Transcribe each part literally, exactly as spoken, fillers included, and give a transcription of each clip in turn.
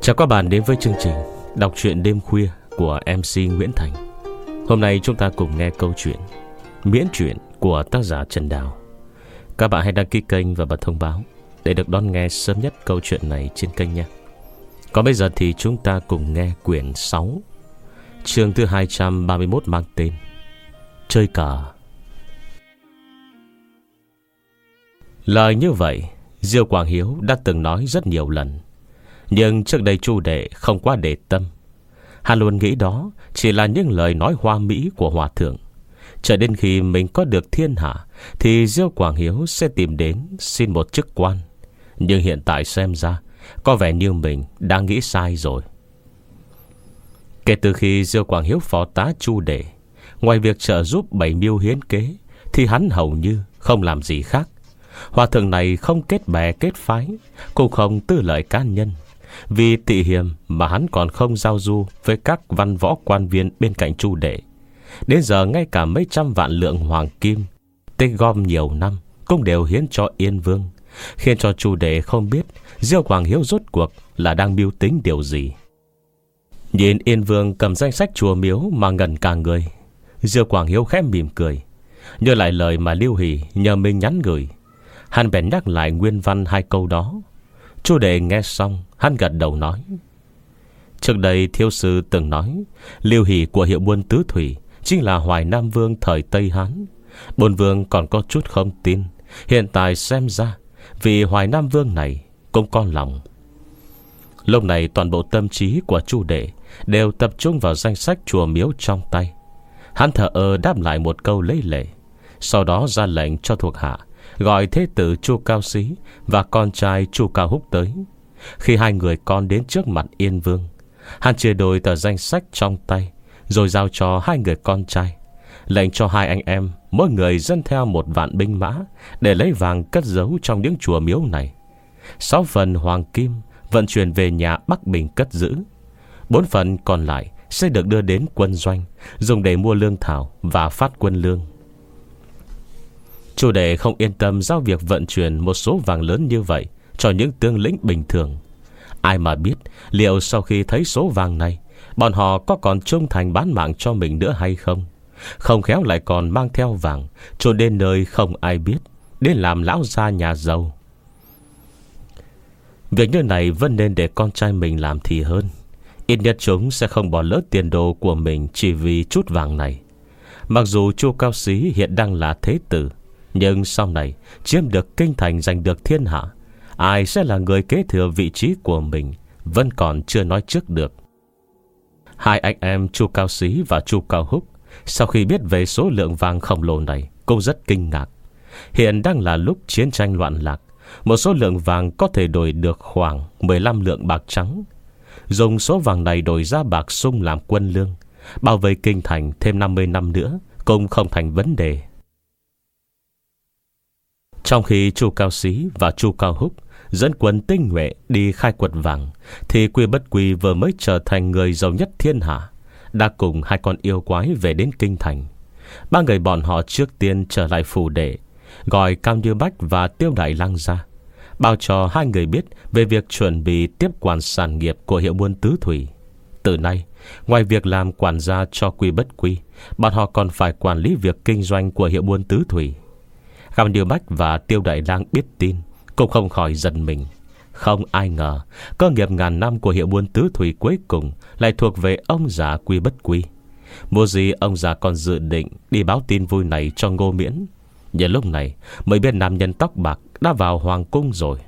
Chào các bạn đến với chương trình đọc truyện đêm khuya của em xê Nguyễn Thành. Hôm nay chúng ta cùng nghe câu chuyện miễn truyện của tác giả Trần Đào. Các bạn hãy đăng ký kênh và bật thông báo để được đón nghe sớm nhất câu chuyện này trên kênh nhé. Còn bây giờ thì chúng ta cùng nghe quyển sáu, chương thứ hai trăm ba mươi mốt, mang tên Chơi cờ. Lời như vậy Diêu Quảng Hiếu đã từng nói rất nhiều lần, nhưng trước đây Chu Đệ không quá để tâm. Hắn luôn nghĩ đó chỉ là những lời nói hoa mỹ của hòa thượng. Chờ đến khi mình có được thiên hạ thì Diêu Quảng Hiếu sẽ tìm đến xin một chức quan. Nhưng hiện tại xem ra có vẻ như mình đang nghĩ sai rồi. Kể từ khi Diêu Quảng Hiếu phó tá Chu Đệ, ngoài việc trợ giúp bảy mưu hiến kế thì hắn hầu như không làm gì khác. Hòa thượng này không kết bè kết phái, cũng không tư lợi cá nhân. Vì tị hiềm mà hắn còn không giao du với các văn võ quan viên bên cạnh Chu Đệ. Đến giờ ngay cả mấy trăm vạn lượng hoàng kim tích gom nhiều năm cũng đều hiến cho Yên Vương, khiến cho Chu Đệ không biết Diêu Quảng Hiếu rốt cuộc là đang mưu tính điều gì. Nhìn Yên Vương cầm danh sách chùa miếu mà ngẩn cả người, Diêu Quảng Hiếu khẽ mỉm cười, nhớ lại lời mà Lưu Hỷ nhờ mình nhắn gửi. Hắn bèn nhắc lại nguyên văn hai câu đó. Chu Đệ nghe xong, hắn gật đầu nói: trước đây thiếu sư từng nói Lưu Hỷ của hiệu buôn Tứ Thủy chính là Hoài Nam Vương thời Tây Hán. Bổn vương còn có chút không tin, hiện tại xem ra vì Hoài Nam Vương này cũng con lòng. Lúc này toàn bộ tâm trí của Chu Đệ đều tập trung vào danh sách chùa miếu trong tay. Hắn thở ơ đáp lại một câu lấy lệ, sau đó ra lệnh cho thuộc hạ gọi thế tử Chu Cao Xí và con trai Chu Cao Húc tới. Khi hai người con đến trước mặt Yên Vương, hắn chia đôi tờ danh sách trong tay, rồi giao cho hai người con trai, lệnh cho hai anh em mỗi người dẫn theo một vạn binh mã để lấy vàng cất giấu trong những chùa miếu này. Sáu phần hoàng kim vận chuyển về nhà Bắc Bình cất giữ. Bốn phần còn lại sẽ được đưa đến quân doanh, dùng để mua lương thảo và phát quân lương. Chu Đệ không yên tâm giao việc vận chuyển một số vàng lớn như vậy cho những tướng lĩnh bình thường. Ai mà biết liệu sau khi thấy số vàng này, bọn họ có còn trung thành bán mạng cho mình nữa hay không. Không khéo lại còn mang theo vàng trốn đến nơi không ai biết, đến làm lão gia nhà giàu. Việc như này vẫn nên để con trai mình làm thì hơn. Ít nhất chúng sẽ không bỏ lỡ tiền đồ của mình chỉ vì chút vàng này. Mặc dù Chu Cao Xí hiện đang là thế tử, nhưng sau này chiếm được kinh thành, giành được thiên hạ, ai sẽ là người kế thừa vị trí của mình vẫn còn chưa nói trước được. Hai anh em Chu Cao Xí và Chu Cao Húc sau khi biết về số lượng vàng khổng lồ này cũng rất kinh ngạc. Hiện đang là lúc chiến tranh loạn lạc, một số lượng vàng có thể đổi được khoảng mười lăm lượng bạc trắng. Dùng số vàng này đổi ra bạc sung làm quân lương, bảo vệ kinh thành thêm năm mươi năm nữa cũng không thành vấn đề. Trong khi Chu Cao Xí và Chu Cao Húc dẫn quân tinh nhuệ đi khai quật vàng, thì Quy Bất Quy vừa mới trở thành người giàu nhất thiên hạ, đã cùng hai con yêu quái về đến kinh thành. Ba người bọn họ trước tiên trở lại phủ đệ, gọi Cao Như Bách và Tiêu Đại Lang ra, báo cho hai người biết về việc chuẩn bị tiếp quản sản nghiệp của hiệu buôn Tứ Thủy. Từ nay, ngoài việc làm quản gia cho Quy Bất Quy, bọn họ còn phải quản lý việc kinh doanh của hiệu buôn Tứ Thủy. Cao Như Bách và Tiêu Đại Lang biết tin cũng không khỏi giận mình. Không ai ngờ cơ nghiệp ngàn năm của hiệu buôn Tứ Thủy cuối cùng lại thuộc về ông già Quy Bất Quy. Mua gì ông già còn dự định đi báo tin vui này cho Ngô Miễn. Nhưng lúc này mới biết nam nhân tóc bạc đã vào hoàng cung rồi.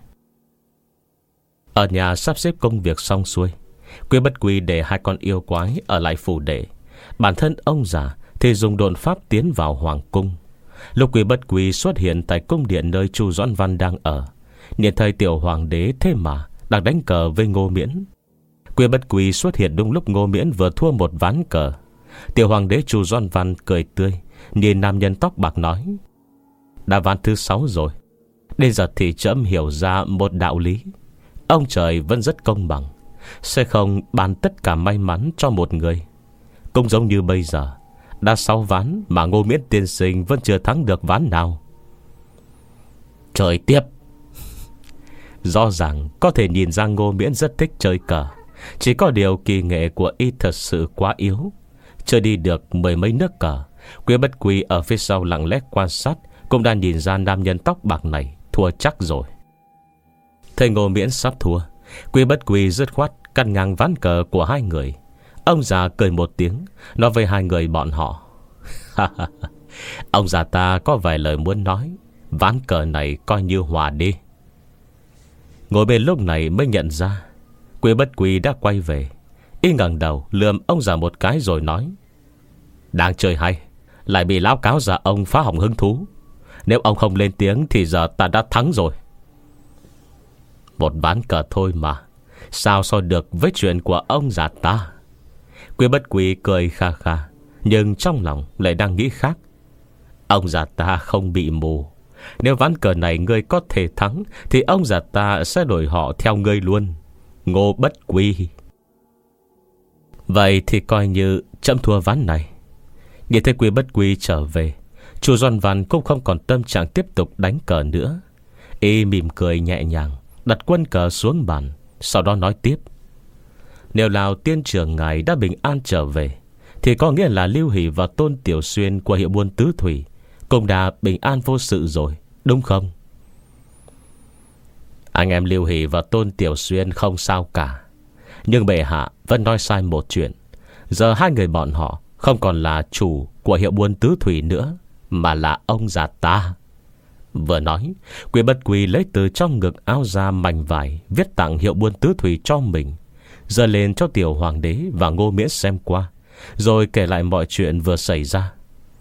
Ở nhà sắp xếp công việc xong xuôi, Quy Bất Quy để hai con yêu quái ở lại phủ đệ. Bản thân ông già thì dùng độn pháp tiến vào hoàng cung. Lúc Quy Bất Quy xuất hiện tại cung điện nơi Chu Doãn Văn đang ở, nhìn thấy tiểu hoàng đế thế mà đang đánh cờ với Ngô Miễn. Quy Bất Quy xuất hiện đúng lúc Ngô Miễn vừa thua một ván cờ. Tiểu hoàng đế Chu Doãn Văn cười tươi nhìn nam nhân tóc bạc nói: đã ván thứ sáu rồi, đến giờ thì trẫm hiểu ra một đạo lý. Ông trời vẫn rất công bằng, sẽ không ban tất cả may mắn cho một người. Cũng giống như bây giờ, đã sáu ván mà Ngô Miễn tiên sinh vẫn chưa thắng được ván nào. Trời tiếp. Rõ ràng có thể nhìn ra Ngô Miễn rất thích chơi cờ, Chỉ có điều kỳ nghệ của y thật sự quá yếu. Chưa đi được mười mấy nước cờ, Quý Bất Quy ở phía sau lặng lẽ quan sát, cũng đã nhìn ra nam nhân tóc bạc này thua chắc rồi. Thấy Ngô Miễn sắp thua, Quý Bất Quy dứt khoát cắt ngang ván cờ của hai người. Ông già cười một tiếng, nói với hai người bọn họ: ông già ta có vài lời muốn nói, ván cờ này coi như hòa đi. Ngồi bên lúc này mới nhận ra Quý Bất Quy đã quay về. Y ngẩng đầu lườm ông già một cái rồi nói: đang chơi hay, lại bị lão cáo già ông phá hỏng hứng thú. Nếu ông không lên tiếng thì giờ ta đã thắng rồi. Một ván cờ thôi mà, sao so được với chuyện của ông già ta? Quý Bất Quy cười kha kha, nhưng trong lòng lại đang nghĩ khác. Ông già ta không bị mù. Nếu ván cờ này ngươi có thể thắng thì ông già ta sẽ đổi họ theo ngươi luôn, Ngô Bất Quy. Vậy thì coi như chậm thua ván này. Nhìn thấy Quý Bất Quy trở về, Chu Doan Văn cũng không còn tâm trạng tiếp tục đánh cờ nữa. Y mỉm cười nhẹ nhàng, đặt quân cờ xuống bàn, sau đó nói tiếp: nếu Lào tiên trưởng ngài đã bình an trở về, thì có nghĩa là Lưu Hỷ và Tôn Tiểu Xuyên của hiệu buôn Tứ Thủy cũng đã bình an vô sự rồi, đúng không? Anh em Lưu Hỷ và Tôn Tiểu Xuyên không sao cả, nhưng bệ hạ vẫn nói sai một chuyện. Giờ hai người bọn họ không còn là chủ của hiệu buôn Tứ Thủy nữa, mà là ông già ta. Vừa nói, Quý Bất Quy lấy từ trong ngực áo ra mảnh vải viết tặng hiệu buôn Tứ Thủy cho mình, giơ lên cho tiểu hoàng đế và Ngô Miễn xem qua, rồi kể lại mọi chuyện vừa xảy ra.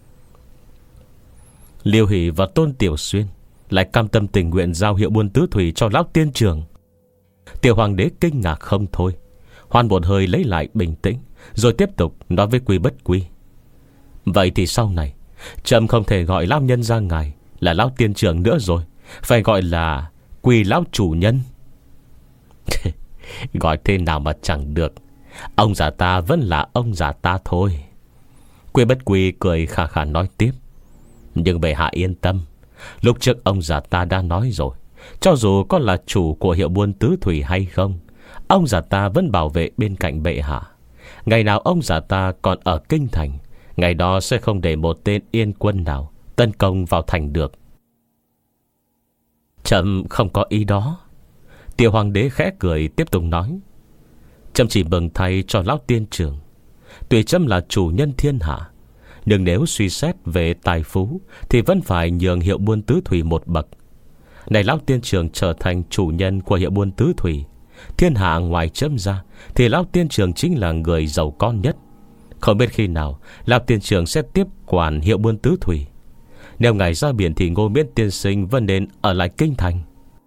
Lưu Hỷ và Tôn Tiểu Xuyên lại cam tâm tình nguyện giao hiệu buôn Tứ Thủy cho lão tiên trưởng. Tiểu hoàng đế kinh ngạc không thôi, hoan một hơi lấy lại bình tĩnh, rồi tiếp tục nói với Quý Bất Quy: vậy thì sau này trẫm không thể gọi lão nhân ra ngài là lão tiên trưởng nữa rồi, phải gọi là Quy lão chủ nhân. Gọi thế nào mà chẳng được, ông già ta vẫn là ông già ta thôi. Quý Bất Quy cười khà khà nói tiếp: nhưng bệ hạ yên tâm, lúc trước ông già ta đã nói rồi, cho dù có là chủ của hiệu buôn Tứ Thủy hay không, ông già ta vẫn bảo vệ bên cạnh bệ hạ. Ngày nào ông già ta còn ở kinh thành, ngày đó sẽ không để một tên yên quân nào tấn công vào thành được. Trẫm không có ý đó. Tiểu hoàng đế khẽ cười tiếp tục nói: trẫm chỉ mừng thay cho lão tiên trưởng. Tuy trẫm là chủ nhân thiên hạ, nhưng nếu suy xét về tài phú thì vẫn phải nhường hiệu buôn Tứ Thủy một bậc. Này lão tiên trưởng trở thành chủ nhân của hiệu buôn Tứ Thủy, thiên hạ ngoài trẫm ra thì lão tiên trưởng chính là người giàu có nhất. Không biết khi nào lão tiên trưởng sẽ tiếp quản hiệu buôn Tứ Thủy. Nếu ngài ra biển thì Ngô Miễn tiên sinh vẫn nên ở lại kinh thành.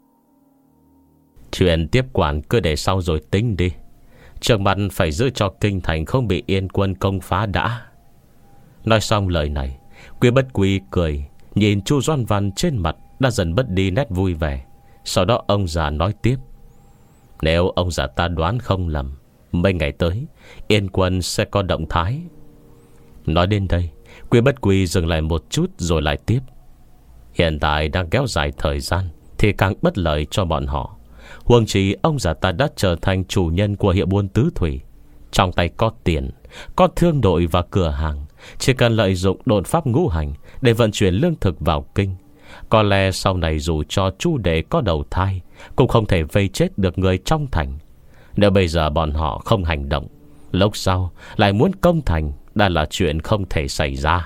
Chuyện tiếp quản cứ để sau rồi tính đi, trước mặt phải giữ cho kinh thành không bị yên quân công phá đã. Nói xong lời này, Quý Bất Quy cười, nhìn Chu Doan Văn trên mặt đã dần mất đi nét vui vẻ. Sau đó ông già nói tiếp: nếu ông già ta đoán không lầm, mấy ngày tới yên quân sẽ có động thái. Nói đến đây, Quý Bất Quy dừng lại một chút rồi lại tiếp: hiện tại đang kéo dài thời gian thì càng bất lợi cho bọn họ. Huống chi ông già ta đã trở thành chủ nhân của hiệu buôn Tứ Thủy, trong tay có tiền, có thương đội và cửa hàng, chỉ cần lợi dụng độn pháp ngũ hành để vận chuyển lương thực vào kinh. Có lẽ sau này dù cho Chu đệ có đầu thai cũng không thể vây chết được người trong thành. Nếu bây giờ bọn họ không hành động, lúc sau lại muốn công thành đã là chuyện không thể xảy ra.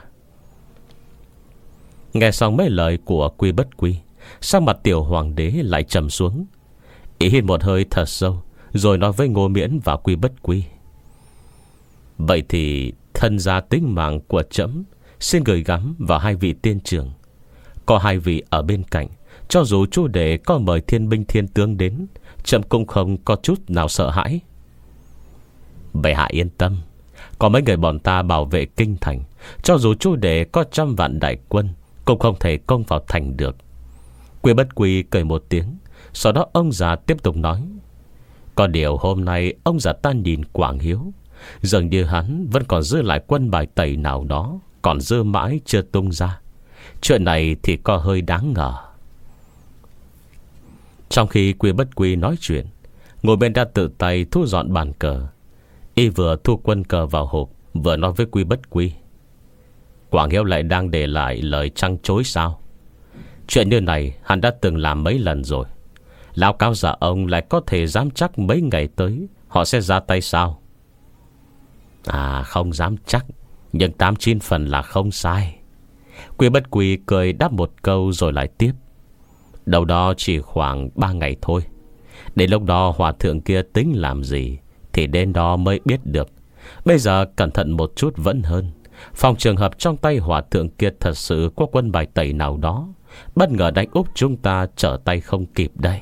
Nghe xong mấy lời của Quý Bất Quy, sắc mặt tiểu hoàng đế lại trầm xuống. Ý hít một hơi thật sâu, rồi nói với Ngô Miễn và Quý Bất Quy: vậy thì thân gia tính mạng của trẫm xin gửi gắm vào hai vị tiên trưởng. Có hai vị ở bên cạnh, cho dù Chu đệ có mời thiên binh thiên tướng đến, trẫm cũng không có chút nào sợ hãi. Bệ hạ yên tâm, có mấy người bọn ta bảo vệ kinh thành, cho dù Chu đệ có trăm vạn đại quân cũng không thể công vào thành được. Quý Bất Quy cười một tiếng, sau đó ông già tiếp tục nói: có điều hôm nay ông già ta nhìn Quảng Hiếu, dường như hắn vẫn còn giữ lại quân bài tẩy nào đó, còn dư mãi chưa tung ra. Chuyện này thì có hơi đáng ngờ. Trong khi Quý Bất Quy nói chuyện, Ngồi bên đã tự tay thu dọn bàn cờ. Y vừa thu quân cờ vào hộp, vừa nói với Quy Bất Quy: Quảng Hiếu lại đang để lại lời trăng chối sao? Chuyện như này hắn đã từng làm mấy lần rồi. Lão cáo giả ông lại có thể dám chắc mấy ngày tới họ sẽ ra tay sao? À, không dám chắc, nhưng tám chín phần là không sai. Quy Bất Quy cười đáp một câu rồi lại tiếp: Đâu đó chỉ khoảng ba ngày thôi. Đến lúc đó hòa thượng kia tính làm gì thì đến đó mới biết được. Bây giờ cẩn thận một chút vẫn hơn. Phòng trường hợp trong tay hòa thượng kia thật sự có quân bài tẩy nào đó, bất ngờ đánh úp chúng ta trở tay không kịp đây.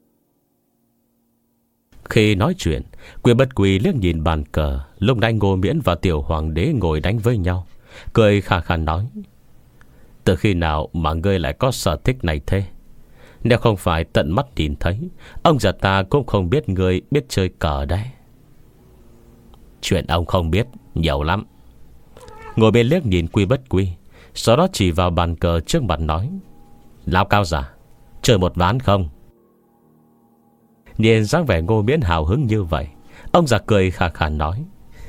Khi nói chuyện, Quy Bất Quy liếc nhìn bàn cờ. Lúc nãy Ngô Miễn và Tiểu Hoàng đế ngồi đánh với nhau, cười khà khà nói: Từ khi nào mà ngươi lại có sở thích này thế? Nếu không phải tận mắt nhìn thấy, ông già ta cũng không biết ngươi biết chơi cờ đấy. Chuyện ông không biết nhiều lắm. Ngồi bên liếc nhìn Quy Bất Quy, sau đó chỉ vào bàn cờ trước mặt nói: Lão cao giả, chơi một ván không? Nhìn dáng vẻ Ngô Miễn hào hứng như vậy, ông già cười khà khà nói: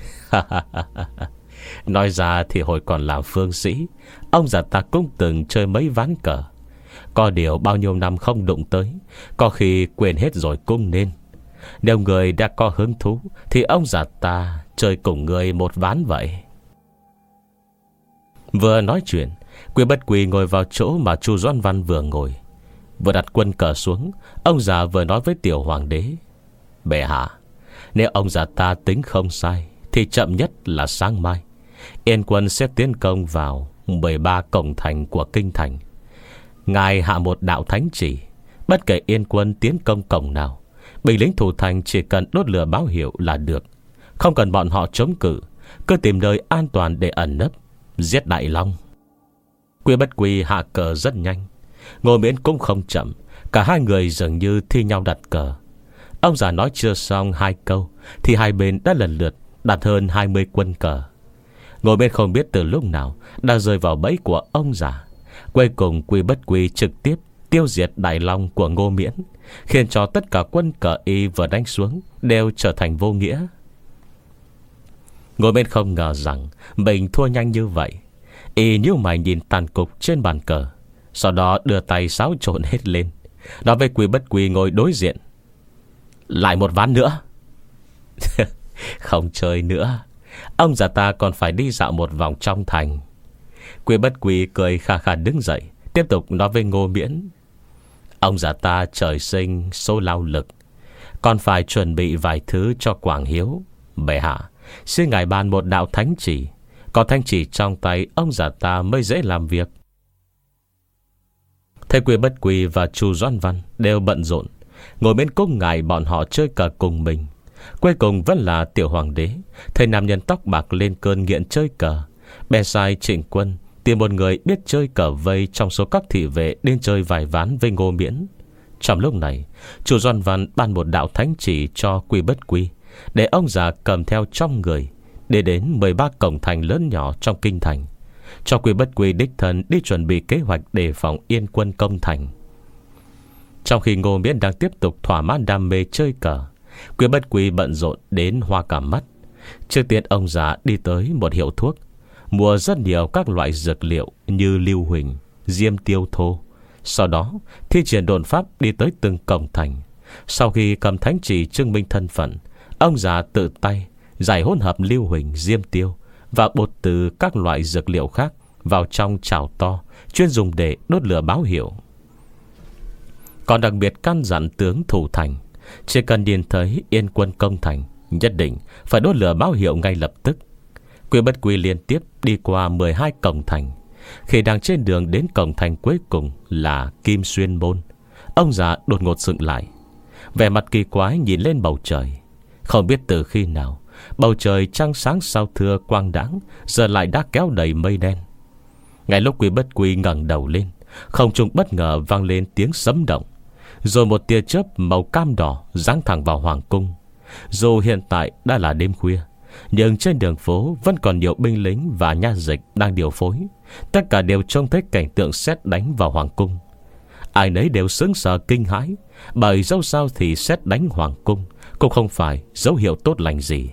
Nói ra thì hồi còn làm phương sĩ, ông già ta cũng từng chơi mấy ván cờ. Có điều bao nhiêu năm không đụng tới, có khi quên hết rồi cũng nên. Nếu người đã có hứng thú thì ông già ta chơi cùng người một ván vậy. Vừa nói chuyện, Quy Bất Quy ngồi vào chỗ mà Chu Doãn Văn vừa ngồi. Vừa đặt quân cờ xuống, ông già vừa nói với Tiểu Hoàng đế: Bệ hạ, nếu ông già ta tính không sai thì chậm nhất là sáng mai Yên quân sẽ tiến công vào mười ba cổng thành của kinh thành. Ngài hạ một đạo thánh chỉ, bất kể Yên quân tiến công cổng nào, binh lính thủ thành chỉ cần đốt lửa báo hiệu là được. Không cần bọn họ chống cự, cứ tìm nơi an toàn để ẩn nấp, giết Đại Long. Quy Bất Quy hạ cờ rất nhanh, Ngô Miễn cũng không chậm. Cả hai người dường như thi nhau đặt cờ. Ông già nói chưa xong hai câu thì hai bên đã lần lượt đặt hơn hai mươi quân cờ. Ngô Miễn không biết từ lúc nào đã rơi vào bẫy của ông già. Cuối cùng Quy Bất Quy trực tiếp tiêu diệt Đại Long của Ngô Miễn, khiến cho tất cả quân cờ y vừa đánh xuống đều trở thành vô nghĩa. Ngô Miễn không ngờ rằng mình thua nhanh như vậy. Y nhíu mày nhìn tàn cục trên bàn cờ, sau đó đưa tay xáo trộn hết lên, nói với Quy Bất Quy ngồi đối diện: Lại một ván nữa. Không chơi nữa, ông già ta còn phải đi dạo một vòng trong thành. Quy Bất Quy cười khà khà đứng dậy, tiếp tục nói với Ngô Miễn: Ông già ta trời sinh số lao lực, còn phải chuẩn bị vài thứ cho Quảng Hiếu. Bệ hạ, xin ngài ban một đạo thánh chỉ, có thánh chỉ trong tay ông già ta mới dễ làm việc. Thấy Quy Bất Quy và Chu Doãn Văn đều bận rộn, ngồi bên cung ngài bọn họ chơi cờ cùng mình. Cuối cùng vẫn là Tiểu Hoàng đế thấy nam nhân tóc bạc lên cơn nghiện chơi cờ, bèn sai Trịnh Quân tìm một người biết chơi cờ vây trong số các thị vệ đến chơi vài ván với Ngô Miễn. Trong lúc này, Chu Doãn Văn ban một đạo thánh chỉ cho Quy Bất Quy, để ông già cầm theo trong người, để đến mười ba cổng thành lớn nhỏ trong kinh thành, cho Quy Bất Quy đích thân đi chuẩn bị kế hoạch đề phòng Yên quân công thành. Trong khi Ngô Miễn đang tiếp tục thỏa mãn đam mê chơi cờ, Quy Bất Quy bận rộn đến hoa cả mắt. Trước tiên ông già đi tới một hiệu thuốc, mua rất nhiều các loại dược liệu như lưu huỳnh, diêm tiêu thô. Sau đó thi triển độn pháp đi tới từng cổng thành. Sau khi cầm thánh chỉ chứng minh thân phận, ông già tự tay giải hỗn hợp lưu huỳnh, diêm tiêu và bột từ các loại dược liệu khác vào trong chảo to chuyên dùng để đốt lửa báo hiệu. Còn đặc biệt căn dặn tướng thủ thành, chỉ cần nhìn thấy Yên quân công thành, nhất định phải đốt lửa báo hiệu ngay lập tức. Quy Bất Quy liên tiếp đi qua mười hai cổng thành. Khi đang trên đường đến cổng thành cuối cùng là Kim Xuyên Môn, ông già đột ngột sững lại, vẻ mặt kỳ quái nhìn lên bầu trời. Không biết từ khi nào, bầu trời trăng sáng sao thưa quang đãng giờ lại đã kéo đầy mây đen. Ngay lúc Quy Bất Quy ngẩng đầu lên, không trung bất ngờ vang lên tiếng sấm động, rồi một tia chớp màu cam đỏ giáng thẳng vào hoàng cung. Dù hiện tại đã là đêm khuya, nhưng trên đường phố vẫn còn nhiều binh lính và nha dịch đang điều phối. Tất cả đều trông thấy cảnh tượng sét đánh vào hoàng cung. Ai nấy đều sững sờ kinh hãi, bởi dẫu sao thì sét đánh hoàng cung cũng không phải dấu hiệu tốt lành gì.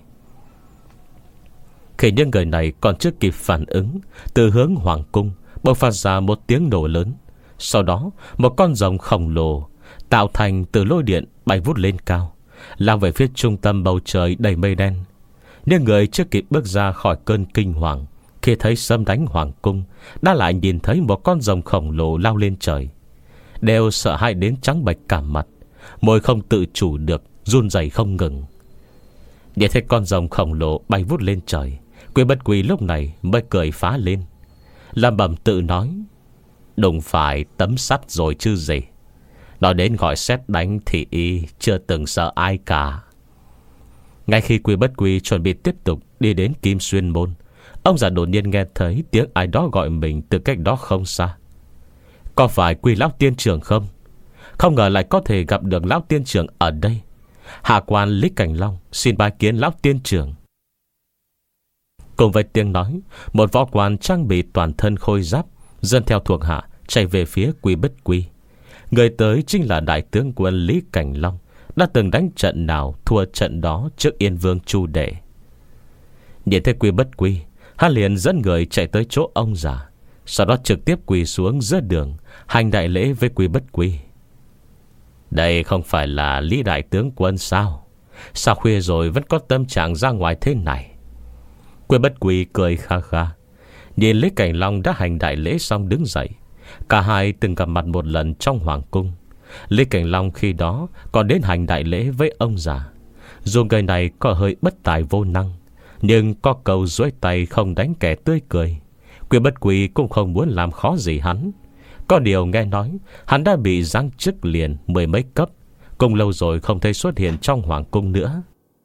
Khi những người này còn chưa kịp phản ứng, từ hướng hoàng cung bộc phát ra một tiếng nổ lớn. Sau đó một con rồng khổng lồ tạo thành từ lôi điện bay vút lên cao, lao về phía trung tâm bầu trời đầy mây đen. Những người chưa kịp bước ra khỏi cơn kinh hoàng khi thấy sấm đánh hoàng cung đã lại nhìn thấy một con rồng khổng lồ lao lên trời, đều sợ hãi đến trắng bệch cả mặt, môi không tự chủ được run rẩy không ngừng. Nhìn thấy con rồng khổng lồ bay vút lên trời, Quy Bất Quy lúc này mới cười phá lên, lẩm bẩm tự nói: đụng phải tấm sắt rồi chứ gì. Nói đến gọi sét đánh thì y chưa từng sợ ai cả. Ngay khi Quy Bất Quy chuẩn bị tiếp tục đi đến Kim Xuyên Môn, ông già đột nhiên nghe thấy tiếng ai đó gọi mình từ cách đó không xa. Có phải Quy lão tiên trưởng không? Không ngờ lại có thể gặp được lão tiên trưởng ở đây. Hạ quan Lý Cảnh Long xin bái kiến lão tiên trưởng. Cùng với tiếng nói, một võ quan trang bị toàn thân khôi giáp dân theo thuộc hạ chạy về phía Quy Bất Quy. Người tới chính là đại tướng quân Lý Cảnh Long, đã từng đánh trận nào thua trận đó trước Yên Vương Chu Đệ. Nhìn thấy Quy Bất Quy, hắn liền dẫn người chạy tới chỗ ông già, sau đó trực tiếp quỳ xuống giữa đường hành đại lễ với Quy Bất Quy. Đây không phải là Lý đại tướng quân sao? Sao khuya rồi vẫn có tâm trạng ra ngoài thế này? Quy Bất Quy cười kha kha, nhìn Lý Cảnh Long đã hành đại lễ xong đứng dậy. Cả hai từng gặp mặt một lần trong hoàng cung. Lý Cảnh Long khi đó còn đến hành đại lễ với ông già. Dù người này có hơi bất tài vô năng, nhưng có câu duỗi tay không đánh kẻ tươi cười. Quy Bất Quy cũng không muốn làm khó gì hắn. Có điều nghe nói hắn đã bị giáng chức liền mười mấy cấp, cũng lâu rồi không thấy xuất hiện trong hoàng cung nữa.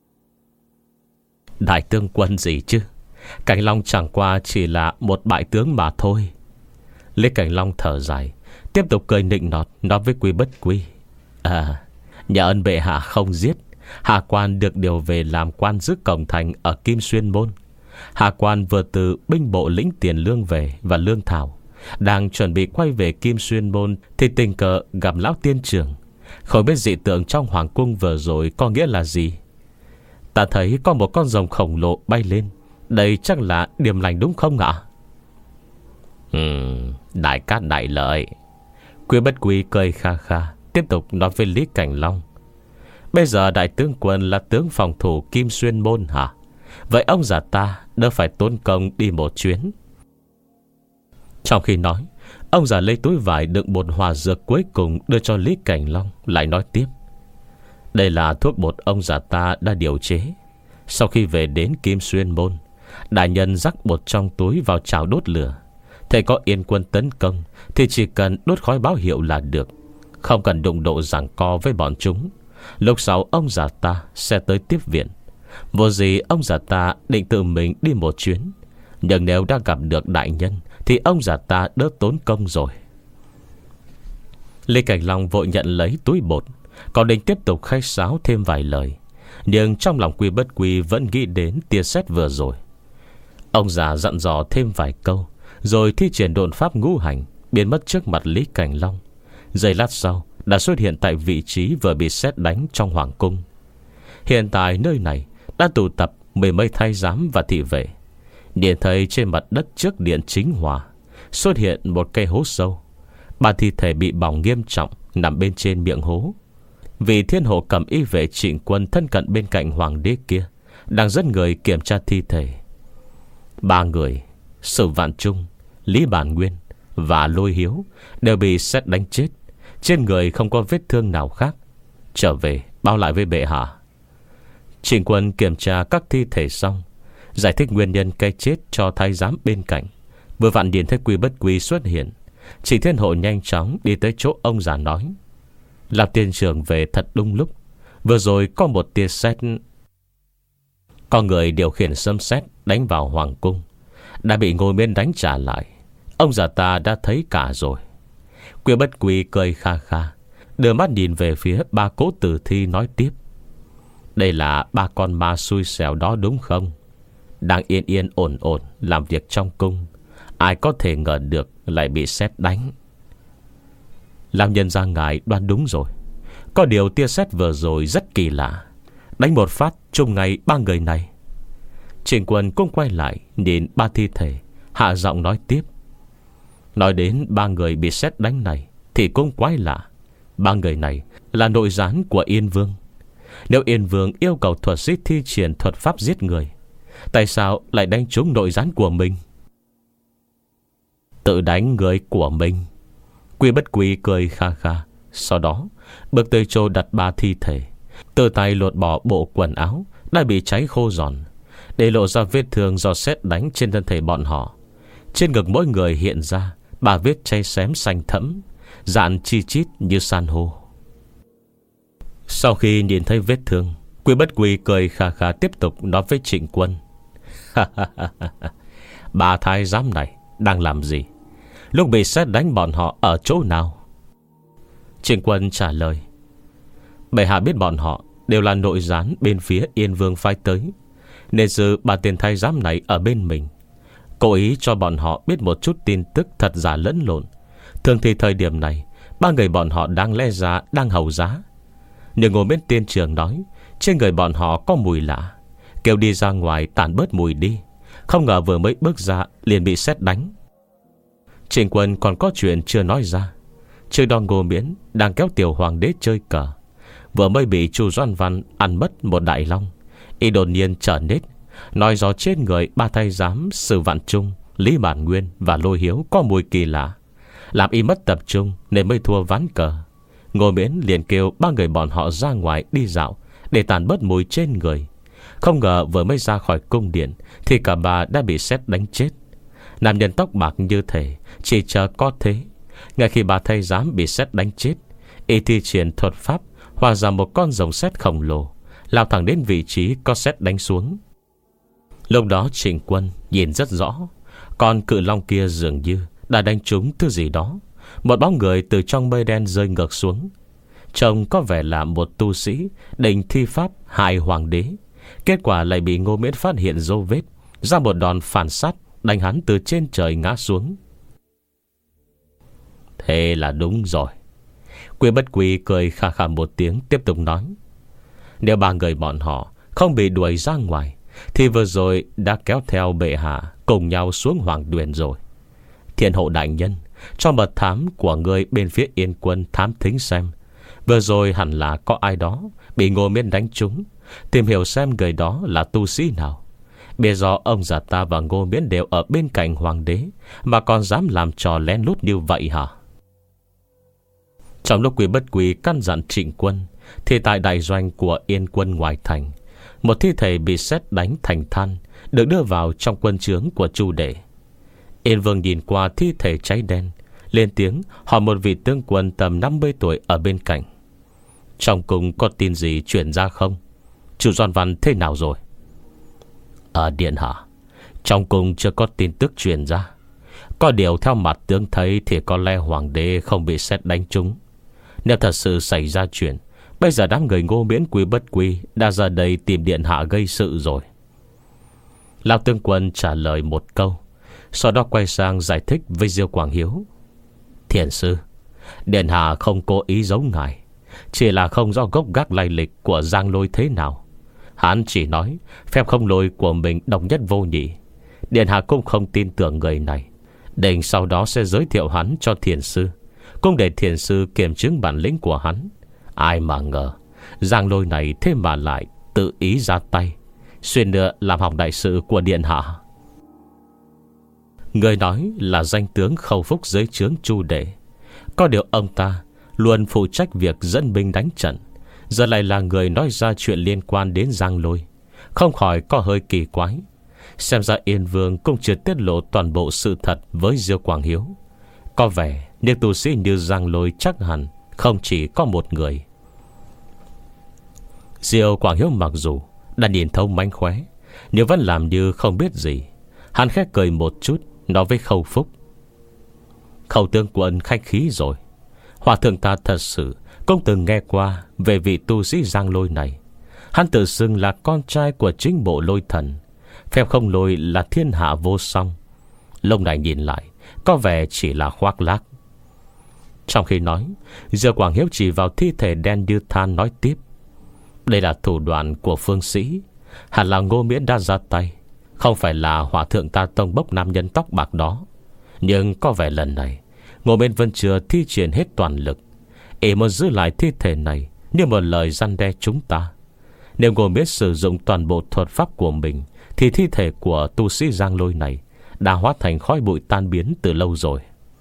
Đại tướng quân gì chứ? Cảnh Long chẳng qua chỉ là một bại tướng mà thôi. Lý Cảnh Long thở dài, tiếp tục cười nịnh nọt, nói với Quy Bất Quy: À, nhờ ơn bệ hạ không giết, hạ quan được điều về làm quan giữ cổng thành ở Kim Xuyên Môn. Hạ quan vừa từ binh bộ lĩnh tiền lương về và lương thảo, đang chuẩn bị quay về Kim Xuyên Môn thì tình cờ gặp lão tiên trưởng. Không biết dị tượng trong hoàng cung vừa rồi có nghĩa là gì. Ta thấy có một con rồng khổng lồ bay lên, đây chắc là điểm lành đúng không ạ? Ừm, đại cát đại lợi. Quy Bất Quy cười kha kha, tiếp tục nói với Lý Cảnh Long: Bây giờ đại tướng quân là tướng phòng thủ Kim Xuyên Môn hả? Vậy ông già ta đâu phải tốn công đi một chuyến. Trong khi nói, ông già lấy túi vải đựng bột hòa dược cuối cùng đưa cho Lý Cảnh Long, lại nói tiếp: Đây là thuốc bột ông già ta đã điều chế. Sau khi về đến Kim Xuyên Môn, đại nhân rắc bột trong túi vào chảo đốt lửa. Thế có Yên quân tấn công thì chỉ cần đốt khói báo hiệu là được, không cần đụng độ giằng co với bọn chúng. Lúc sau ông già ta sẽ tới tiếp viện. Vô gì ông già ta định tự mình đi một chuyến, nhưng nếu đã gặp được đại nhân thì ông già ta đỡ tốn công rồi. Lê Cảnh Long vội nhận lấy túi bột, còn định tiếp tục khách sáo thêm vài lời, nhưng trong lòng Quy Bất Quy vẫn nghĩ đến tia sét vừa rồi. Ông già dặn dò thêm vài câu, rồi thi triển độn pháp ngũ hành, biến mất trước mặt Lý Cảnh Long. Giây lát sau đã xuất hiện tại vị trí vừa bị sét đánh trong hoàng cung. Hiện tại nơi này đã tụ tập mười mấy thái giám và thị vệ. Nhìn thấy trên mặt đất trước điện chính hòa xuất hiện một cây hố sâu. Ba thi thể bị bỏng nghiêm trọng nằm bên trên miệng hố. Vì thiên hộ cầm y vệ Trịnh Quân thân cận bên cạnh hoàng đế kia đang dẫn người kiểm tra thi thể. Ba người, Sử Vạn Trung, Lý Bản Nguyên và Lôi Hiếu, đều bị sét đánh chết. Trên người không có vết thương nào khác. Trở về báo lại với bệ hạ. Trịnh Quân kiểm tra các thi thể xong, giải thích nguyên nhân cái chết cho thái giám bên cạnh. Vừa vặn nhìn thấy Quy Bất Quy xuất hiện, Trịnh Thiên Hộ nhanh chóng đi tới chỗ ông già nói: Lạc tiên trưởng về thật đúng lúc. Vừa rồi có một tia sét, có người điều khiển sấm sét đánh vào hoàng cung, đã bị Ngô Miên đánh trả lại. Ông già ta đã thấy cả rồi. Quy Bất Quy cười kha kha, đưa mắt nhìn về phía ba cỗ tử thi nói tiếp: Đây là ba con ma xui xẻo đó đúng không? Đang yên yên ổn ổn làm việc trong cung, ai có thể ngờ được lại bị sét đánh. Làm nhân ra ngài đoán đúng rồi. Có điều tia sét vừa rồi rất kỳ lạ. đánh một phát trùng ngay ba người này. Trình Quân cũng quay lại nhìn ba thi thể, hạ giọng nói tiếp. Nói đến ba người bị sét đánh này thì cũng quái lạ. Ba người này là nội gián của Yên Vương. Nếu Yên Vương yêu cầu thuật sĩ thi triển thuật pháp giết người, tại sao lại đánh trúng nội gián của mình? Tự đánh người của mình. Quy Bất Quy cười kha kha. Sau đó bước tới chỗ đặt ba thi thể, từ tay lột bỏ bộ quần áo đã bị cháy khô giòn, để lộ ra vết thương do sét đánh trên thân thể bọn họ. Trên ngực mỗi người hiện ra ba vết cháy xém xanh thẫm, dạn chi chít như san hô. Sau khi nhìn thấy vết thương, Quy Bất Quy cười khà khà tiếp tục nói với Trịnh Quân. Bà thái giám này đang làm gì? Lúc bị sét đánh bọn họ ở chỗ nào? Trịnh Quân trả lời. Bệ hạ biết bọn họ đều là nội gián bên phía Yên Vương phái tới, nên giữ bà tiền thái giám này ở bên mình, cố ý cho bọn họ biết một chút tin tức thật giả lẫn lộn. Thường thì thời điểm này ba người bọn họ đang lẽ ra đang hầu giá, nhưng Ngô Miễn Tiên Trường nói trên người bọn họ có mùi lạ, kêu đi ra ngoài tản bớt mùi đi. Không ngờ vừa mới bước ra liền bị sét đánh. Trịnh Quân còn có chuyện chưa nói ra. Trước đó Ngô Miễn đang kéo tiểu hoàng đế chơi cờ, vừa mới bị Chu Doan Văn ăn mất một đại long. Y đột nhiên trở nết, nói rõ trên người ba thái giám Sử Vạn Trung, Lý Bản Nguyên và Lôi Hiếu có mùi kỳ lạ, làm y mất tập trung nên mới thua ván cờ. Ngô Miễn liền kêu ba người bọn họ ra ngoài đi dạo để tàn bớt mùi trên người. Không ngờ vừa mới ra khỏi cung điện thì cả bà đã bị sét đánh chết. Nam nhân tóc bạc như thể chỉ chờ có thế. Ngay khi bà thầy giám bị sét đánh chết, y thi triển thuật pháp hòa ra một con rồng sét khổng lồ, lao thẳng đến vị trí có sét đánh xuống. Lúc đó Trịnh Quân nhìn rất rõ, con cự long kia dường như đã đánh trúng thứ gì đó. Một bóng người từ trong mây đen rơi ngược xuống, trông có vẻ là một tu sĩ định thi pháp hại hoàng đế. Kết quả lại bị Ngô Miễn phát hiện dấu vết, ra một đòn phản sát đánh hắn từ trên trời ngã xuống. Thế là đúng rồi. Quy Bất Quy cười khà khà một tiếng, tiếp tục nói. Nếu ba người bọn họ không bị đuổi ra ngoài thì vừa rồi đã kéo theo bệ hạ cùng nhau xuống hoàng tuyền rồi. Thiên hộ đại nhân, cho mật thám của người bên phía Yên Quân thám thính xem, vừa rồi hẳn là có ai đó bị Ngô Miễn đánh trúng, tìm hiểu xem người đó là tu sĩ nào. Bây giờ ông già ta và Ngô Miễn đều ở bên cạnh hoàng đế mà còn dám làm trò lén lút như vậy hả? Trong lúc Quy Bất Quy căn dặn Trịnh Quân, thì tại đại doanh của Yên Quân ngoài thành, một thi thể bị sét đánh thành than được đưa vào trong quân trướng của Chu Đệ. Yên Vương nhìn qua thi thể cháy đen, lên tiếng hỏi một vị tướng quân tầm năm mươi tuổi ở bên cạnh. Trong cung có tin gì truyền ra không? Chu Doan Văn thế nào rồi? Ở điện hạ, trong cung chưa có tin tức truyền ra. Có điều theo mặt tướng thấy thì có lẽ hoàng đế không bị sét đánh trúng. Nếu thật sự xảy ra chuyện, bây giờ đám người Ngô Miễn Quy Bất Quy đã ra đây tìm điện hạ gây sự rồi. Lão tướng quân trả lời một câu, sau đó quay sang giải thích với Diêu Quảng Hiếu. Thiền sư, điện hạ không cố ý giấu ngài, chỉ là không rõ gốc gác lai lịch của Giang Lôi thế nào. Hắn chỉ nói phép không lôi của mình độc nhất vô nhị. Điện hạ cũng không tin tưởng người này, định sau đó sẽ giới thiệu hắn cho thiền sư, cũng để thiền sư kiểm chứng bản lĩnh của hắn. Ai mà ngờ Giang Lôi này thế mà lại tự ý ra tay, xuyên nữa làm hỏng đại sự của điện hạ. Người nói là danh tướng Khâu Phúc dưới trướng Chu Đệ. Có điều ông ta luôn phụ trách việc dẫn binh đánh trận, giờ lại là người nói ra chuyện liên quan đến Giang Lôi, không khỏi có hơi kỳ quái. Xem ra Yên Vương cũng chưa tiết lộ toàn bộ sự thật với Diêu Quảng Hiếu. Có vẻ những tu sĩ như Giang Lôi chắc hẳn không chỉ có một người. Diêu Quảng Hiếu mặc dù đã nhìn thấu mánh khóe, nhưng vẫn làm như không biết gì. Hắn khẽ cười một chút, nói với Khâu Phúc. Khâu tướng quân khách khí rồi. Hòa thượng ta thật sự cũng từng nghe qua về vị tu sĩ Giang Lôi này. Hắn tự xưng là con trai của chính bộ Lôi Thần. Phép không lôi là thiên hạ vô song. Lúc này nhìn lại có vẻ chỉ là khoác lác. Trong khi nói, Diêu Quảng Hiếu chỉ vào thi thể đen như than nói tiếp. Đây là thủ đoạn của phương sĩ, hẳn là Ngô Miễn đã ra tay, không phải là Hòa thượng ta tông bốc nam nhân tóc bạc đó. Nhưng có vẻ lần này Ngô Miễn vẫn chưa thi triển hết toàn lực, ý muốn giữ lại thi thể này như một lời răn đe chúng ta. Nếu Ngô Miễn sử dụng toàn bộ thuật pháp của mình, thì thi thể của tu sĩ Giang Lôi này đã hóa thành khói bụi tan biến từ lâu rồi.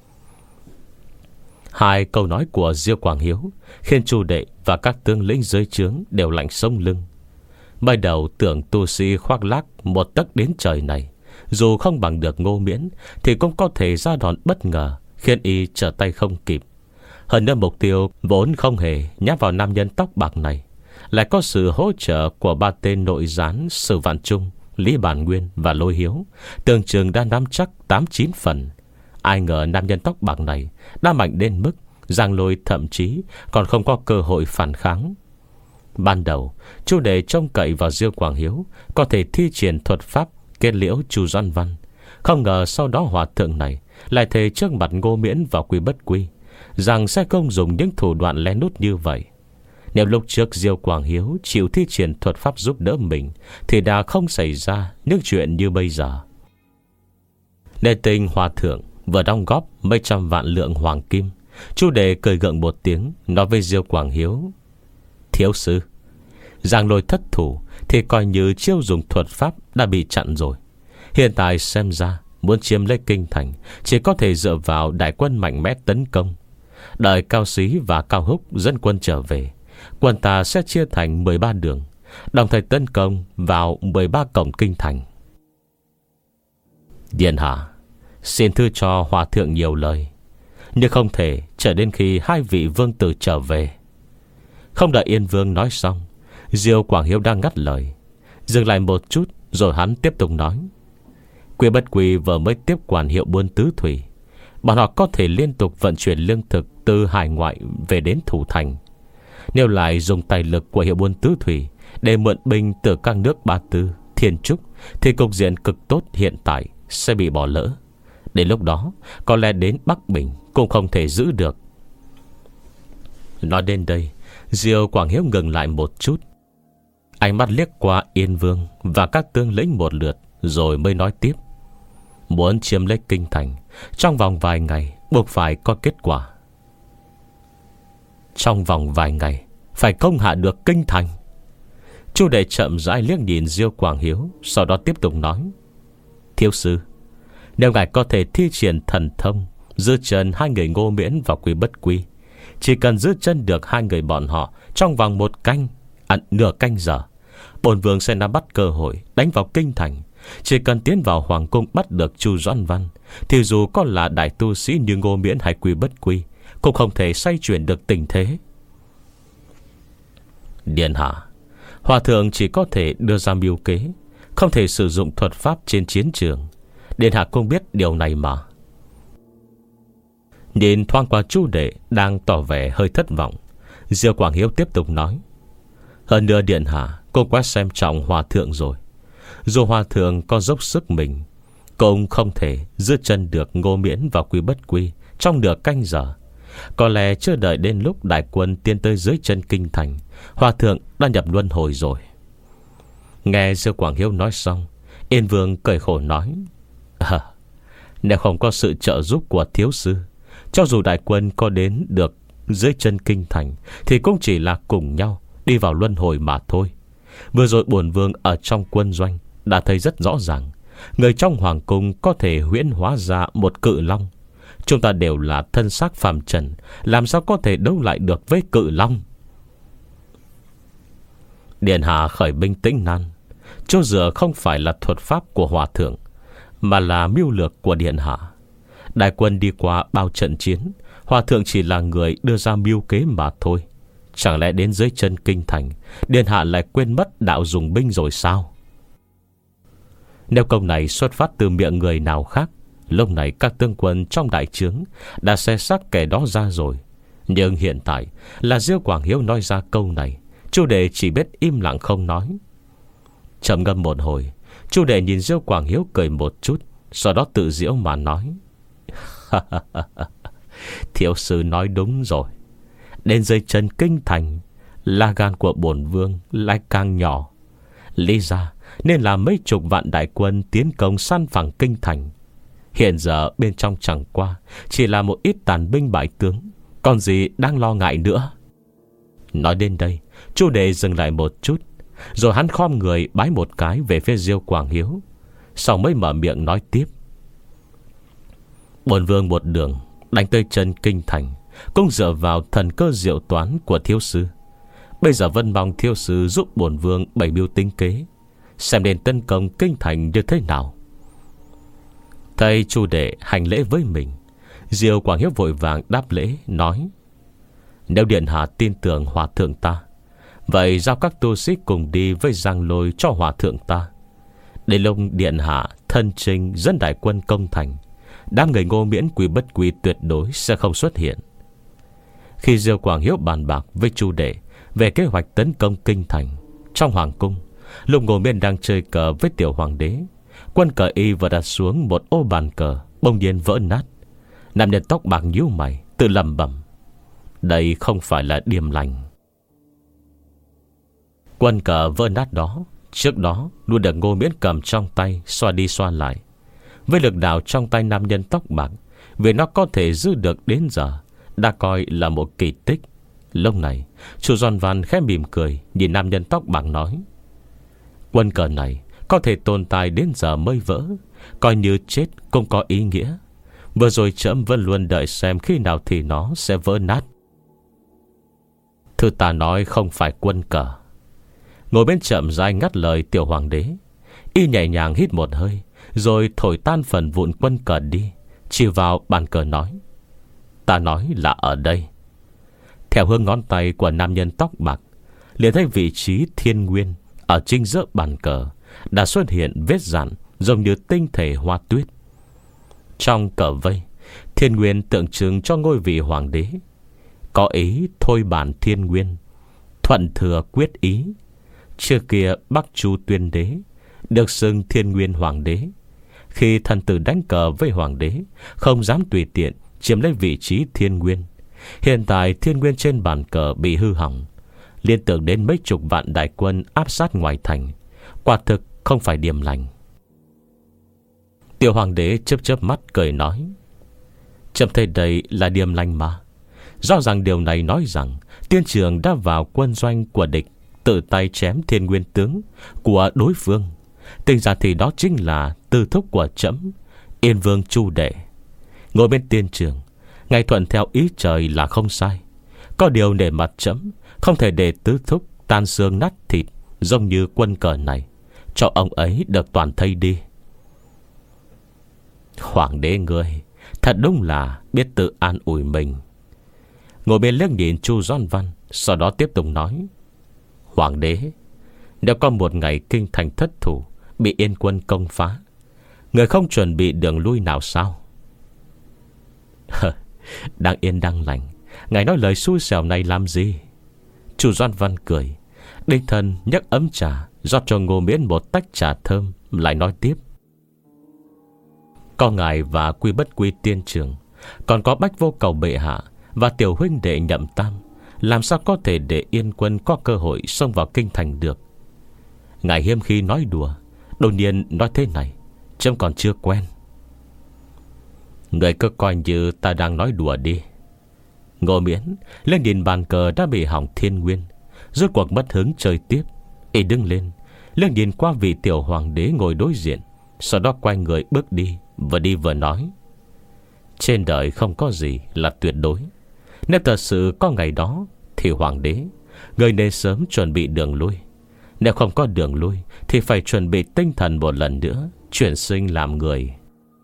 Hai câu nói của Diêu Quảng Hiếu khiến Chu Đệ và các tướng lĩnh dưới trướng đều lạnh sống lưng. Mới đầu tưởng tu sĩ khoác lác một tấc đến trời này, dù không bằng được Ngô Miễn thì cũng có thể ra đòn bất ngờ, khiến y trở tay không kịp. Hơn nữa mục tiêu vốn không hề nhắm vào nam nhân tóc bạc này, lại có sự hỗ trợ của ba tên nội gián Sử Vạn Trung, Lý Bản Nguyên và Lôi Hiếu, tưởng chừng đã nắm chắc tám chín phần. Ai ngờ nam nhân tóc bạc này đã mạnh đến mức Giang Lôi thậm chí còn không có cơ hội phản kháng. Ban đầu Chu Đệ trông cậy vào Diêu Quảng Hiếu có thể thi triển thuật pháp kết liễu Chu Doãn Văn. Không ngờ sau đó hòa thượng này lại thề trước mặt Ngô Miễn và Quy Bất Quy rằng sẽ không dùng những thủ đoạn lén nút như vậy. Nếu lúc trước Diêu Quảng Hiếu chịu thi triển thuật pháp giúp đỡ mình, thì đã không xảy ra những chuyện như bây giờ. Nê Tinh hòa thượng vừa đóng góp mấy trăm vạn lượng hoàng kim. Chu Đệ cười gượng một tiếng, nói với Diêu Quảng Hiếu: thiếu sư, Giang Lôi thất thủ thì coi như chiêu dùng thuật pháp đã bị chặn rồi. Hiện tại xem ra muốn chiếm lấy kinh thành chỉ có thể dựa vào đại quân mạnh mẽ tấn công. Đợi Cao Xí và Cao Húc dẫn quân trở về, quân ta sẽ chia thành mười ba đường, đồng thời tấn công vào mười ba cổng kinh thành. Điện hạ, xin thư cho hòa thượng nhiều lời, nhưng không thể chờ đến khi hai vị vương tử trở về. Không đợi Yên Vương nói xong, Diêu Quảng Hiếu đang ngắt lời, dừng lại một chút rồi hắn tiếp tục nói: Quy Bất Quy vừa mới tiếp quản hiệu buôn tứ thủy, bọn họ có thể liên tục vận chuyển lương thực từ hải ngoại về đến thủ thành. Nếu lại dùng tài lực của hiệu buôn tứ thủy để mượn binh từ các nước Ba Tư, Thiên Trúc, thì cục diện cực tốt hiện tại sẽ bị bỏ lỡ. Đến lúc đó có lẽ đến Bắc Bình cũng không thể giữ được. Nói đến đây, Diêu Quảng Hiếu ngừng lại một chút, ánh mắt liếc qua Yên Vương và các tướng lĩnh một lượt, rồi mới nói tiếp: muốn chiếm lấy kinh thành, trong vòng vài ngày buộc phải có kết quả. Trong vòng vài ngày phải công hạ được kinh thành. Chu Đệ chậm rãi liếc nhìn Diêu Quảng Hiếu, sau đó tiếp tục nói: thiếu sư, nếu ngài có thể thi triển thần thông giữ chân hai người Ngô Miễn và Quy Bất Quy, chỉ cần giữ chân được hai người bọn họ trong vòng một canh à, nửa canh giờ, bổn vương sẽ nắm bắt cơ hội đánh vào kinh thành. Chỉ cần tiến vào hoàng cung bắt được Chu Doãn Văn, thì dù có là đại tu sĩ như Ngô Miễn hay Quy Bất Quy cũng không thể xoay chuyển được tình thế. Điện hạ, hòa thượng chỉ có thể đưa ra mưu kế, không thể sử dụng thuật pháp trên chiến trường. Điện hạ cũng biết điều này mà. Nhìn thoáng qua Chu Đệ đang tỏ vẻ hơi thất vọng, Diêu Quảng Hiếu tiếp tục nói: hơn nữa điện hạ cũng quá xem trọng hòa thượng rồi. Dù hòa thượng có dốc sức mình, cũng không thể giữ chân được Ngô Miễn và Quy Bất Quy trong nửa canh giờ. Có lẽ chưa đợi đến lúc đại quân tiến tới dưới chân kinh thành, hòa thượng đã nhập luân hồi rồi. Nghe Diêu Quảng Hiếu nói xong, Yên Vương cười khổ nói: à, nếu không có sự trợ giúp của thiếu sư, cho dù đại quân có đến được dưới chân kinh thành thì cũng chỉ là cùng nhau đi vào luân hồi mà thôi. Vừa rồi bổn vương ở trong quân doanh đã thấy rất rõ ràng, người trong hoàng cung có thể huyễn hóa ra một cự long. Chúng ta đều là thân xác phàm trần, làm sao có thể đấu lại được với cự long. Điện hạ khởi binh tĩnh nan, chỗ dựa không phải là thuật pháp của hòa thượng, mà là mưu lược của điện hạ. Đại quân đi qua bao trận chiến, hòa thượng chỉ là người đưa ra mưu kế mà thôi. Chẳng lẽ đến dưới chân kinh thành, điện hạ lại quên mất đạo dùng binh rồi sao? Nếu câu này xuất phát từ miệng người nào khác, lúc này các tướng quân trong đại trướng đã xé xác kẻ đó ra rồi. Nhưng hiện tại là Diêu Quảng Hiếu nói ra câu này, Chu Đệ chỉ biết im lặng không nói. Trầm ngâm một hồi, Chu Đệ nhìn Diêu Quảng Hiếu cười một chút, sau đó tự giễu mà nói: thiếu sư nói đúng rồi. Đến dưới chân kinh thành, là gan của bổn vương lại càng nhỏ. Lý ra nên là mấy chục vạn đại quân tiến công san phẳng kinh thành. Hiện giờ bên trong chẳng qua chỉ là một ít tàn binh bại tướng, còn gì đang lo ngại nữa. Nói đến đây, Chu Đệ dừng lại một chút, rồi hắn khom người bái một cái về phía Diêu Quảng Hiếu, sau mới mở miệng nói tiếp. Bổn vương một đường đánh tới chân kinh thành cũng dựa vào thần cơ diệu toán của thiếu sư. Bây giờ vân mong thiếu sư giúp bổn vương bày mưu tính kế, xem đến tấn công kinh thành như thế nào. Thầy Chu Đệ hành lễ với mình. Diêu Quảng Hiếu vội vàng đáp lễ nói: Nếu điện hạ tin tưởng hòa thượng ta, vậy giao các tu sĩ cùng đi với Giang Lôi cho hòa thượng ta. Để lúc điện hạ thân chinh dẫn đại quân công thành, đám người Ngô Miễn Quý Bất Quý tuyệt đối sẽ không xuất hiện. Khi Diêu Quảng Hiếu bàn bạc với Chu Đệ về kế hoạch tấn công kinh thành, trong hoàng cung, lúc Ngô Miễn đang chơi cờ với tiểu hoàng đế, quân cờ y vừa đặt xuống một ô bàn cờ bỗng nhiên vỡ nát. Nam nhân tóc bạc nhíu mày tự lẩm bẩm: Đây không phải là điềm lành. Quân cờ vỡ nát đó trước đó luôn được Ngô Miễn cầm trong tay xoa đi xoa lại. Với lực đạo trong tay nam nhân tóc bạc, vì nó có thể giữ được đến giờ đã coi là một kỳ tích. Lúc này Chu Doan Văn khẽ mỉm cười nhìn nam nhân tóc bạc nói: Quân cờ này có thể tồn tại đến giờ mới vỡ, coi như chết cũng có ý nghĩa. Vừa rồi trẫm vẫn luôn đợi xem khi nào thì nó sẽ vỡ nát. Thư ta nói không phải quân cờ. Ngồi bên chậm rãi ngắt lời tiểu hoàng đế. Y nhẹ nhàng hít một hơi, rồi thổi tan phần vụn quân cờ đi, chỉ vào bàn cờ nói: Ta nói là ở đây. Theo hướng ngón tay của nam nhân tóc bạc, liền thấy vị trí thiên nguyên ở chính giữa bàn cờ đã xuất hiện vết dạn giống như tinh thể hoa tuyết. Trong cờ vây, thiên nguyên tượng trưng cho ngôi vị hoàng đế, có ý thôi bản thiên nguyên, thuận thừa quyết ý. Trước kia Bắc Chu Tuyên Đế được xưng thiên nguyên hoàng đế. Khi thần tử đánh cờ với hoàng đế, không dám tùy tiện chiếm lấy vị trí thiên nguyên. Hiện tại thiên nguyên trên bàn cờ bị hư hỏng, liên tưởng đến mấy chục vạn đại quân áp sát ngoài thành, quả thực không phải điềm lành. Tiểu hoàng đế chớp chớp mắt cười nói: Chậm thấy đây là điềm lành mà. Rõ ràng điều này nói rằng tiên trường đã vào quân doanh của địch, tự tay chém thiên nguyên tướng của đối phương. Tính ra thì đó chính là tư thúc của trẫm, Yên Vương Chu Đệ. Ngồi bên tiên trường, ngay thuận theo ý trời là không sai. Có điều nể mặt trẫm, không thể để tứ thúc tan xương nát thịt giống như quân cờ này, cho ông ấy được toàn thây đi. Hoàng đế ngươi thật đúng là biết tự an ủi mình. Ngồi bên liếc nhìn Chu Doan Văn, sau đó tiếp tục nói: Hoàng đế, nếu có một ngày kinh thành thất thủ, bị Yên quân công phá, người không chuẩn bị đường lui nào sao? Đang yên đang lành, ngài nói lời xui xẻo này làm gì? Chu Doan Văn cười, đích thân nhấc ấm trà rót cho Ngô Miễn một tách trà thơm, lại nói tiếp: Có ngài và Quy Bất Quy tiên trường, còn có Bách Vô Cầu bệ hạ và tiểu huynh đệ Nhậm Tam, làm sao có thể để Yên quân có cơ hội xông vào kinh thành được? Ngài hiếm khi nói đùa, đột nhiên nói thế này, trẫm còn chưa quen. Người cứ coi như ta đang nói đùa đi. Ngô Miễn lên nhìn bàn cờ đã bị hỏng thiên nguyên, rốt cuộc mất hứng chơi tiếp. Y đứng lên, lên nhìn qua vị tiểu hoàng đế ngồi đối diện, sau đó quay người bước đi, vừa đi vừa nói: Trên đời không có gì là tuyệt đối. Nếu thật sự có ngày đó, thì hoàng đế, người nên sớm chuẩn bị đường lui. Nếu không có đường lui, thì phải chuẩn bị tinh thần một lần nữa, chuyển sinh làm người.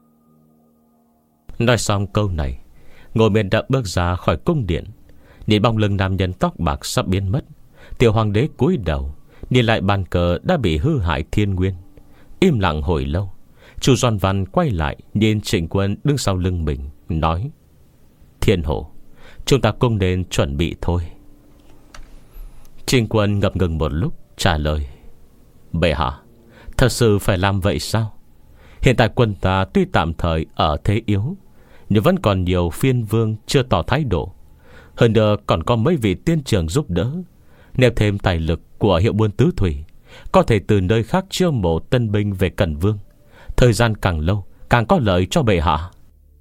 Nói xong câu này, Ngô Miễn đã bước ra khỏi cung điện. Nhìn bóng lưng nam nhân tóc bạc sắp biến mất, tiểu hoàng đế cúi đầu nhìn lại bàn cờ đã bị hư hại thiên nguyên, im lặng hồi lâu. Chu Doan Văn quay lại nhìn Trịnh Quân đứng sau lưng mình, nói: Thiên Hổ, chúng ta cũng nên chuẩn bị thôi. Trịnh Quân ngập ngừng một lúc, trả lời: Bệ hạ, thật sự phải làm vậy sao? Hiện tại quân ta tuy tạm thời ở thế yếu, nhưng vẫn còn nhiều phiên vương chưa tỏ thái độ. Hơn nữa còn có mấy vị tiên trường giúp đỡ. Nêu thêm tài lực của hiệu buôn tứ thủy, có thể từ nơi khác chiêu mộ tân binh về Cẩn Vương. Thời gian càng lâu càng có lợi cho bệ hạ.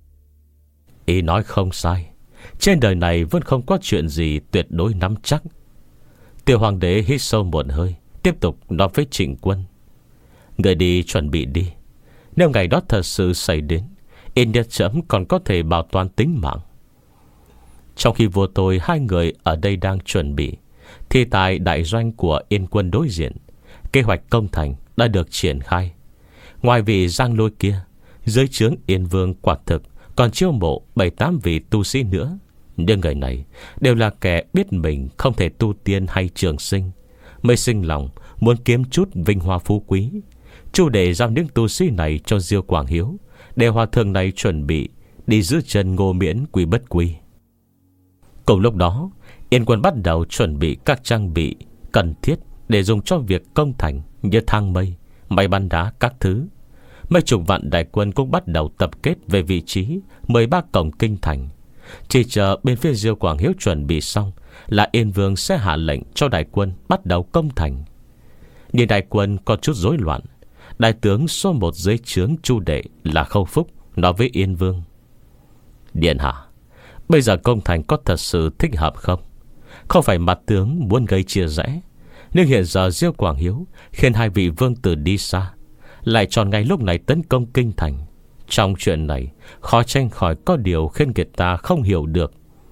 Ý nói không sai. Trên đời này vẫn không có chuyện gì tuyệt đối nắm chắc. Tiểu hoàng đế hít sâu một hơi, tiếp tục nói với Trịnh Quân: người đi chuẩn bị đi. Nếu ngày đó thật sự xảy đến, ít nhất chấm còn có thể bảo toàn tính mạng. Trong khi vô tôi hai người ở đây đang chuẩn bị, thì tại đại doanh của Yên quân đối diện, kế hoạch công thành đã được triển khai. Ngoài vị Giang Lôi kia, dưới trướng Yên Vương quả thực còn chiêu mộ bảy tám vị tu sĩ nữa. Nhưng người này đều là kẻ biết mình không thể tu tiên hay trường sinh, mới sinh lòng muốn kiếm chút vinh hoa phú quý. Chu để giao những tu sĩ này cho Diêu Quảng Hiếu, để hòa thượng này chuẩn bị đi giữ chân Ngô Miễn Quy Bất Quy. Cùng lúc đó, Yên quân bắt đầu chuẩn bị các trang bị cần thiết để dùng cho việc công thành, như thang mây, máy bắn đá các thứ. Mấy chục vạn đại quân cũng bắt đầu tập kết về vị trí mười ba cổng kinh thành. Chỉ chờ bên phía Diêu Quảng Hiếu chuẩn bị xong là Yên Vương sẽ hạ lệnh cho đại quân bắt đầu công thành. Nhưng đại quân có chút rối loạn. Đại tướng số một dưới trướng Chu đệ là Khâu Phúc nói với Yên Vương: điện hạ, bây giờ công thành có thật sự thích hợp không? Không phải mặt tướng muốn gây chia rẽ, nhưng hiện giờ Diêu Quảng Hiếu khiến hai vị vương tử đi xa, lại chọn ngày lúc này tấn công kinh thành. Trong chuyện này khó tránh khỏi có điều khiến người ta không hiểu được.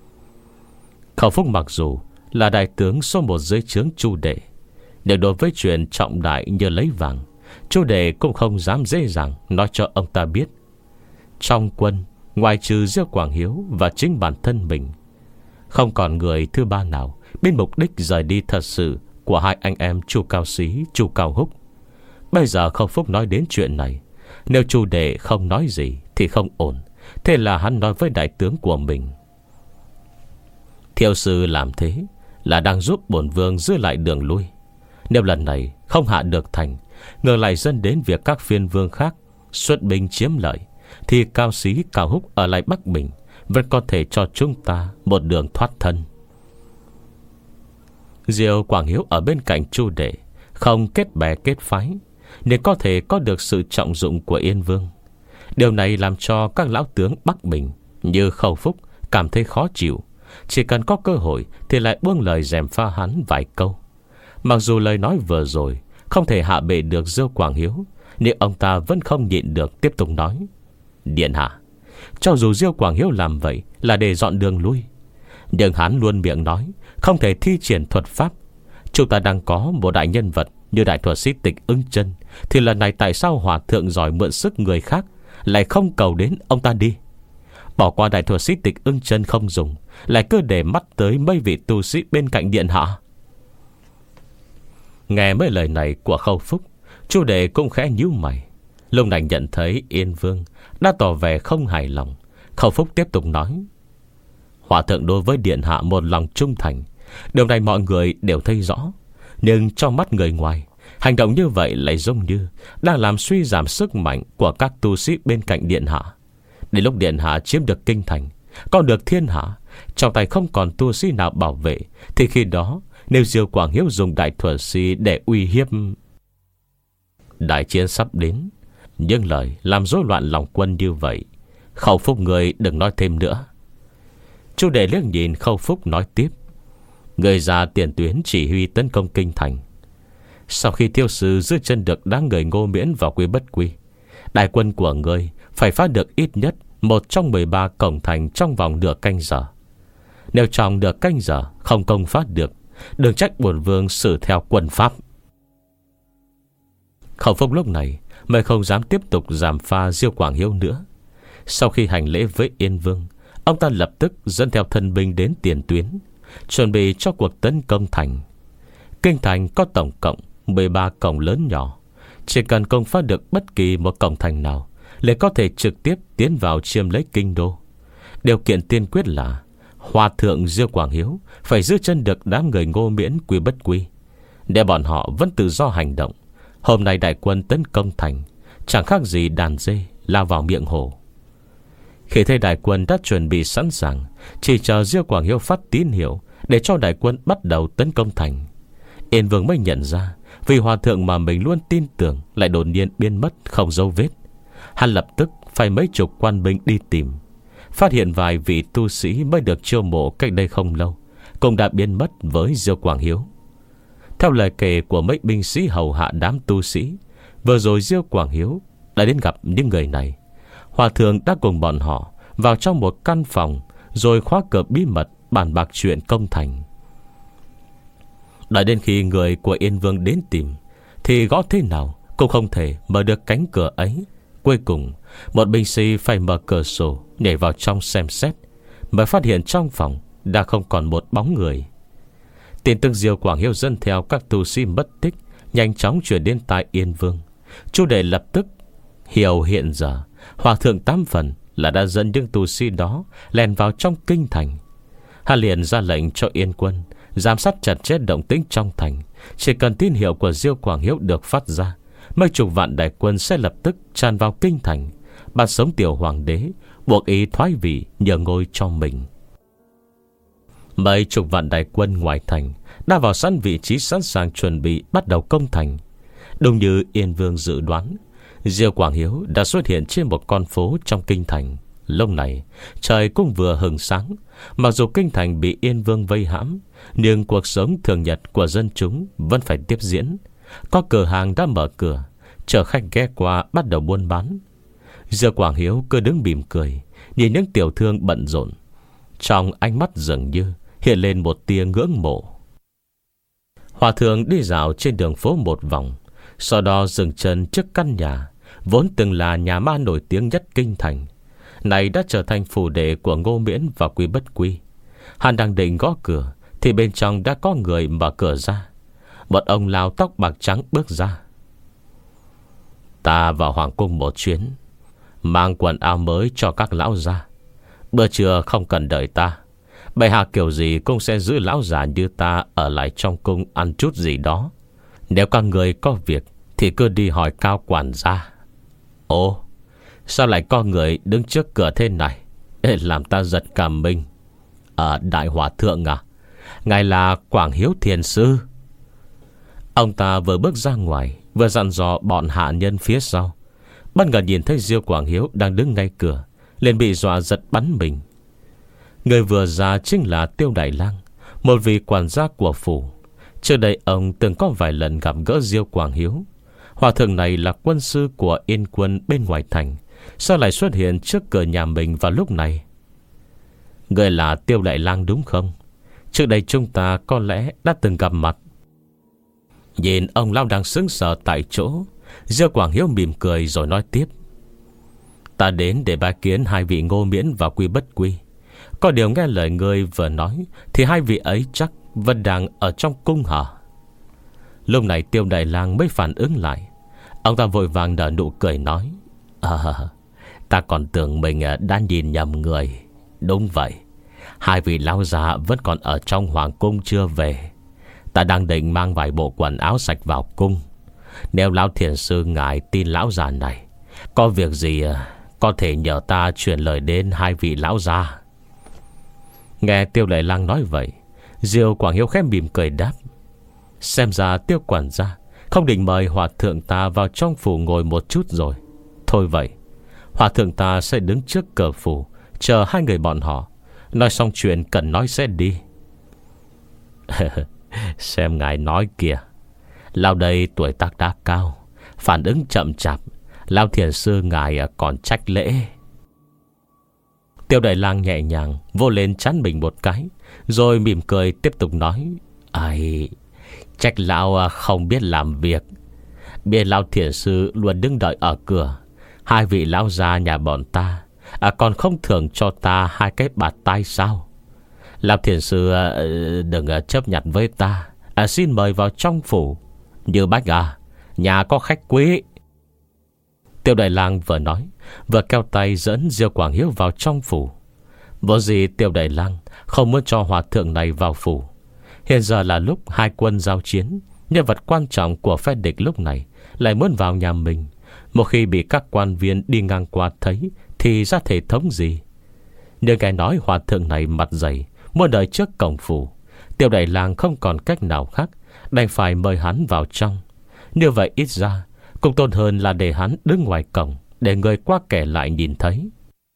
Khâu Phúc mặc dù là đại tướng số một dưới trướng Chu đệ, nhưng đối với chuyện trọng đại như lấy vàng, Chu đệ cũng không dám dễ dàng nói cho ông ta biết. Trong quân, ngoài trừ Diêu Quảng Hiếu và chính bản thân mình, không còn người thứ ba nào biết mục đích rời đi thật sự của hai anh em Chu Cao Xí, Chu Cao Húc. Bây giờ Khâu Phúc nói đến chuyện này, nếu Chu đệ không nói gì thì không ổn. Thế là hắn nói với đại tướng của mình: Thiệu sư làm thế là đang giúp bổn vương giữ lại đường lui. Nếu lần này không hạ được thành, ngược lại dẫn đến việc các phiên vương khác xuất binh chiếm lợi, thì Cao Xí, Cao Húc ở lại Bắc Bình vẫn có thể cho chúng ta một đường thoát thân. Diêu Quảng Hiếu ở bên cạnh Chu đệ, không kết bè kết phái, nên có thể có được sự trọng dụng của Yên Vương. Điều này làm cho các lão tướng Bắc Bình như Khâu Phúc cảm thấy khó chịu. Chỉ cần có cơ hội thì lại buông lời gièm pha hắn vài câu. Mặc dù lời nói vừa rồi không thể hạ bệ được Diêu Quảng Hiếu, nhưng ông ta vẫn không nhịn được tiếp tục nói: điện hạ, cho dù Diêu Quảng Hiếu làm vậy là để dọn đường lui, nhưng hắn luôn miệng nói không thể thi triển thuật pháp. Chúng ta đang có một đại nhân vật như đại thuật sĩ Tịch Ưng Chân, thì lần này tại sao hòa thượng giỏi mượn sức người khác lại không cầu đến ông ta đi? Bỏ qua đại thuật sĩ Tịch Ưng Chân không dùng, lại cứ để mắt tới mấy vị tu sĩ bên cạnh điện hạ. Nghe mấy lời này của Khâu Phúc, Chu đệ cũng khẽ nhíu mày. Lúc này nhận thấy Yên Vương đã tỏ vẻ không hài lòng, Khâu Phúc tiếp tục nói: hòa thượng đối với điện hạ một lòng trung thành, điều này mọi người đều thấy rõ. Nhưng trong mắt người ngoài, hành động như vậy lại giống như đang làm suy giảm sức mạnh của các tu sĩ bên cạnh điện hạ. Đến lúc điện hạ chiếm được kinh thành, còn được thiên hạ, trong tay không còn tu sĩ nào bảo vệ, thì khi đó nếu Diêu Quảng Hiếu dùng đại thuật sĩ để uy hiếp, đại chiến sắp đến. Nhưng lời làm rối loạn lòng quân như vậy, Khâu Phúc người đừng nói thêm nữa. Chu đệ liếc nhìn Khâu Phúc nói tiếp: người ra tiền tuyến chỉ huy tấn công kinh thành. Sau khi Thiêu sư giữ chân được đám người Ngô Miễn vào Quy Bất Quy, đại quân của người phải phá được ít nhất một trong mười ba cổng thành trong vòng nửa canh giờ. Nếu trong nửa canh giờ không công phá được, đừng trách bổn vương xử theo quân pháp. Khâu Phúc lúc này mới không dám tiếp tục giàm pha Diêu Quảng Hiếu nữa. Sau khi hành lễ với Yên Vương, ông ta lập tức dẫn theo thân binh đến tiền tuyến, chuẩn bị cho cuộc tấn công thành. Kinh thành có tổng cộng mười ba cổng lớn nhỏ. Chỉ cần công phá được bất kỳ một cổng thành nào, liền có thể trực tiếp tiến vào chiếm lấy kinh đô. Điều kiện tiên quyết là hòa thượng Diêu Quảng Hiếu phải giữ chân được đám người Ngô Miễn Quy Bất Quy, để bọn họ vẫn tự do hành động. Hôm nay đại quân tấn công thành chẳng khác gì đàn dê lao vào miệng hổ. Khi thấy đại quân đã chuẩn bị sẵn sàng, chỉ chờ Diêu Quảng Hiếu phát tín hiệu để cho đại quân bắt đầu tấn công thành, Yên Vương mới nhận ra vì hòa thượng mà mình luôn tin tưởng lại đột nhiên biến mất không dấu vết. Hắn lập tức phải mấy chục quan binh đi tìm, phát hiện vài vị tu sĩ mới được chiêu mộ cách đây không lâu cũng đã biến mất với Diêu Quảng Hiếu. Theo lời kể của mấy binh sĩ hầu hạ đám tu sĩ, vừa rồi Diêu Quảng Hiếu đã đến gặp những người này. Hòa thượng đã cùng bọn họ vào trong một căn phòng, rồi khóa cửa bí mật bàn bạc chuyện công thành. Đợi đến khi người của Yên Vương đến tìm, thì gõ thế nào cũng không thể mở được cánh cửa ấy. Cuối cùng một binh sĩ phải mở cửa sổ nhảy vào trong xem xét, mới phát hiện trong phòng đã không còn một bóng người. Tin tức Diêu Quảng Hiếu dẫn theo các tu sĩ mất tích nhanh chóng chuyển đến tai Yên Vương. Chu Đệ lập tức hiểu hiện giờ hòa thượng tám phần là đã dẫn những tu sĩ đó lèn vào trong kinh thành. Hắn liền ra lệnh cho Yên quân giám sát chặt chẽ động tĩnh trong thành. Chỉ cần tín hiệu của Diêu Quảng Hiếu được phát ra, mấy chục vạn đại quân sẽ lập tức tràn vào kinh thành, bắt sống tiểu hoàng đế, buộc ý thoái vị nhờ ngôi cho mình. Mấy chục vạn đại quân ngoài thành đã vào sẵn vị trí sẵn sàng chuẩn bị bắt đầu công thành. Đúng như Yên Vương dự đoán, Diêu Quảng Hiếu đã xuất hiện trên một con phố trong kinh thành. Lúc này trời cũng vừa hừng sáng. Mặc dù kinh thành bị Yên Vương vây hãm, nhưng cuộc sống thường nhật của dân chúng vẫn phải tiếp diễn. Có cửa hàng đã mở cửa, chở khách ghé qua bắt đầu buôn bán. Diêu Quảng Hiếu cứ đứng mỉm cười nhìn những tiểu thương bận rộn, trong ánh mắt dường như hiện lên một tia ngưỡng mộ. Hòa thượng đi dạo trên đường phố một vòng, sau đó dừng chân trước căn nhà vốn từng là nhà ma nổi tiếng nhất kinh thành, này đã trở thành phủ đệ của Ngô Miễn và Quý Bất Quy. Hắn đang định gõ cửa thì bên trong đã có người mở cửa ra. Một ông lão tóc bạc trắng bước ra. Ta vào hoàng cung một chuyến, mang quần áo mới cho các lão gia. Bữa trưa không cần đợi ta, bệ hạ kiểu gì cũng sẽ giữ lão già như ta ở lại trong cung ăn chút gì đó. Nếu các người có việc thì cứ đi hỏi Cao quản gia. Ồ, sao lại có người đứng trước cửa thế này? Ê, làm ta giật cả mình. À, đại hòa thượng à, ngài là Quảng Hiếu thiền sư. Ông ta vừa bước ra ngoài, vừa dặn dò bọn hạ nhân phía sau. Bất ngờ nhìn thấy Diêu Quảng Hiếu đang đứng ngay cửa, liền bị dọa giật bắn mình. Người vừa ra chính là Tiêu Đại Lang, một vị quản gia của phủ. Trước đây ông từng có vài lần gặp gỡ Diêu Quảng Hiếu. Hòa thượng này là quân sư của Yên quân bên ngoài thành, sao lại xuất hiện trước cửa nhà mình vào lúc này? Người là Tiêu Đại Lang đúng không? Trước đây chúng ta có lẽ đã từng gặp mặt. Nhìn ông lão đang sững sờ tại chỗ, Diêu Quảng Hiếu mỉm cười rồi nói tiếp. Ta đến để bái kiến hai vị Ngô Miễn và Quy Bất Quy. Có điều nghe lời người vừa nói thì hai vị ấy chắc vẫn đang ở trong cung hả? Lúc này Tiêu Đại Lang mới phản ứng lại. Ông ta vội vàng nở nụ cười nói, À, ta còn tưởng mình đã nhìn nhầm người. Đúng vậy, hai vị lão già vẫn còn ở trong hoàng cung chưa về. Ta đang định mang vài bộ quần áo sạch vào cung. Nếu lão thiền sư ngài tin lão già này, có việc gì có thể nhờ ta truyền lời đến hai vị lão già. Nghe Tiêu Đại Lang nói vậy, Diêu Quảng Hiếu khẽ mỉm cười đáp. Xem ra Tiêu quản gia không định mời hòa thượng ta vào trong phủ ngồi một chút rồi. Thôi vậy, hòa thượng ta sẽ đứng trước cửa phủ chờ hai người bọn họ. Nói xong chuyện cần nói sẽ đi. Xem ngài nói kìa, lão đây tuổi tác đã cao, phản ứng chậm chạp, lão thiền sư ngài còn trách lễ. Tiêu Đại Lang nhẹ nhàng vô lên trán mình một cái, rồi mỉm cười tiếp tục nói, Ai, trách lão không biết làm việc. Biết lão thiền sư luôn đứng đợi ở cửa. Hai vị lão già nhà bọn ta à, còn không thưởng cho ta hai cái bạt tai sao? Lão thiền sư à, đừng chấp nhận với ta, à, xin mời vào trong phủ. Như Bách à, nhà có khách quý. Tiêu Đại Lang vừa nói vừa kéo tay dẫn Diêu Quảng Hiếu vào trong phủ. Vốn gì Tiêu Đại Lang không muốn cho hòa thượng này vào phủ. Hiện giờ là lúc hai quân giao chiến, nhân vật quan trọng của phe địch lúc này lại muốn vào nhà mình. Một khi bị các quan viên đi ngang qua thấy thì ra thể thống gì. Nhưng nghe nói hòa thượng này mặt dày muốn đợi trước cổng phủ, Tiêu Đại Lang không còn cách nào khác đành phải mời hắn vào trong. Như vậy ít ra cũng tốt hơn là để hắn đứng ngoài cổng, để người qua kẻ lại nhìn thấy.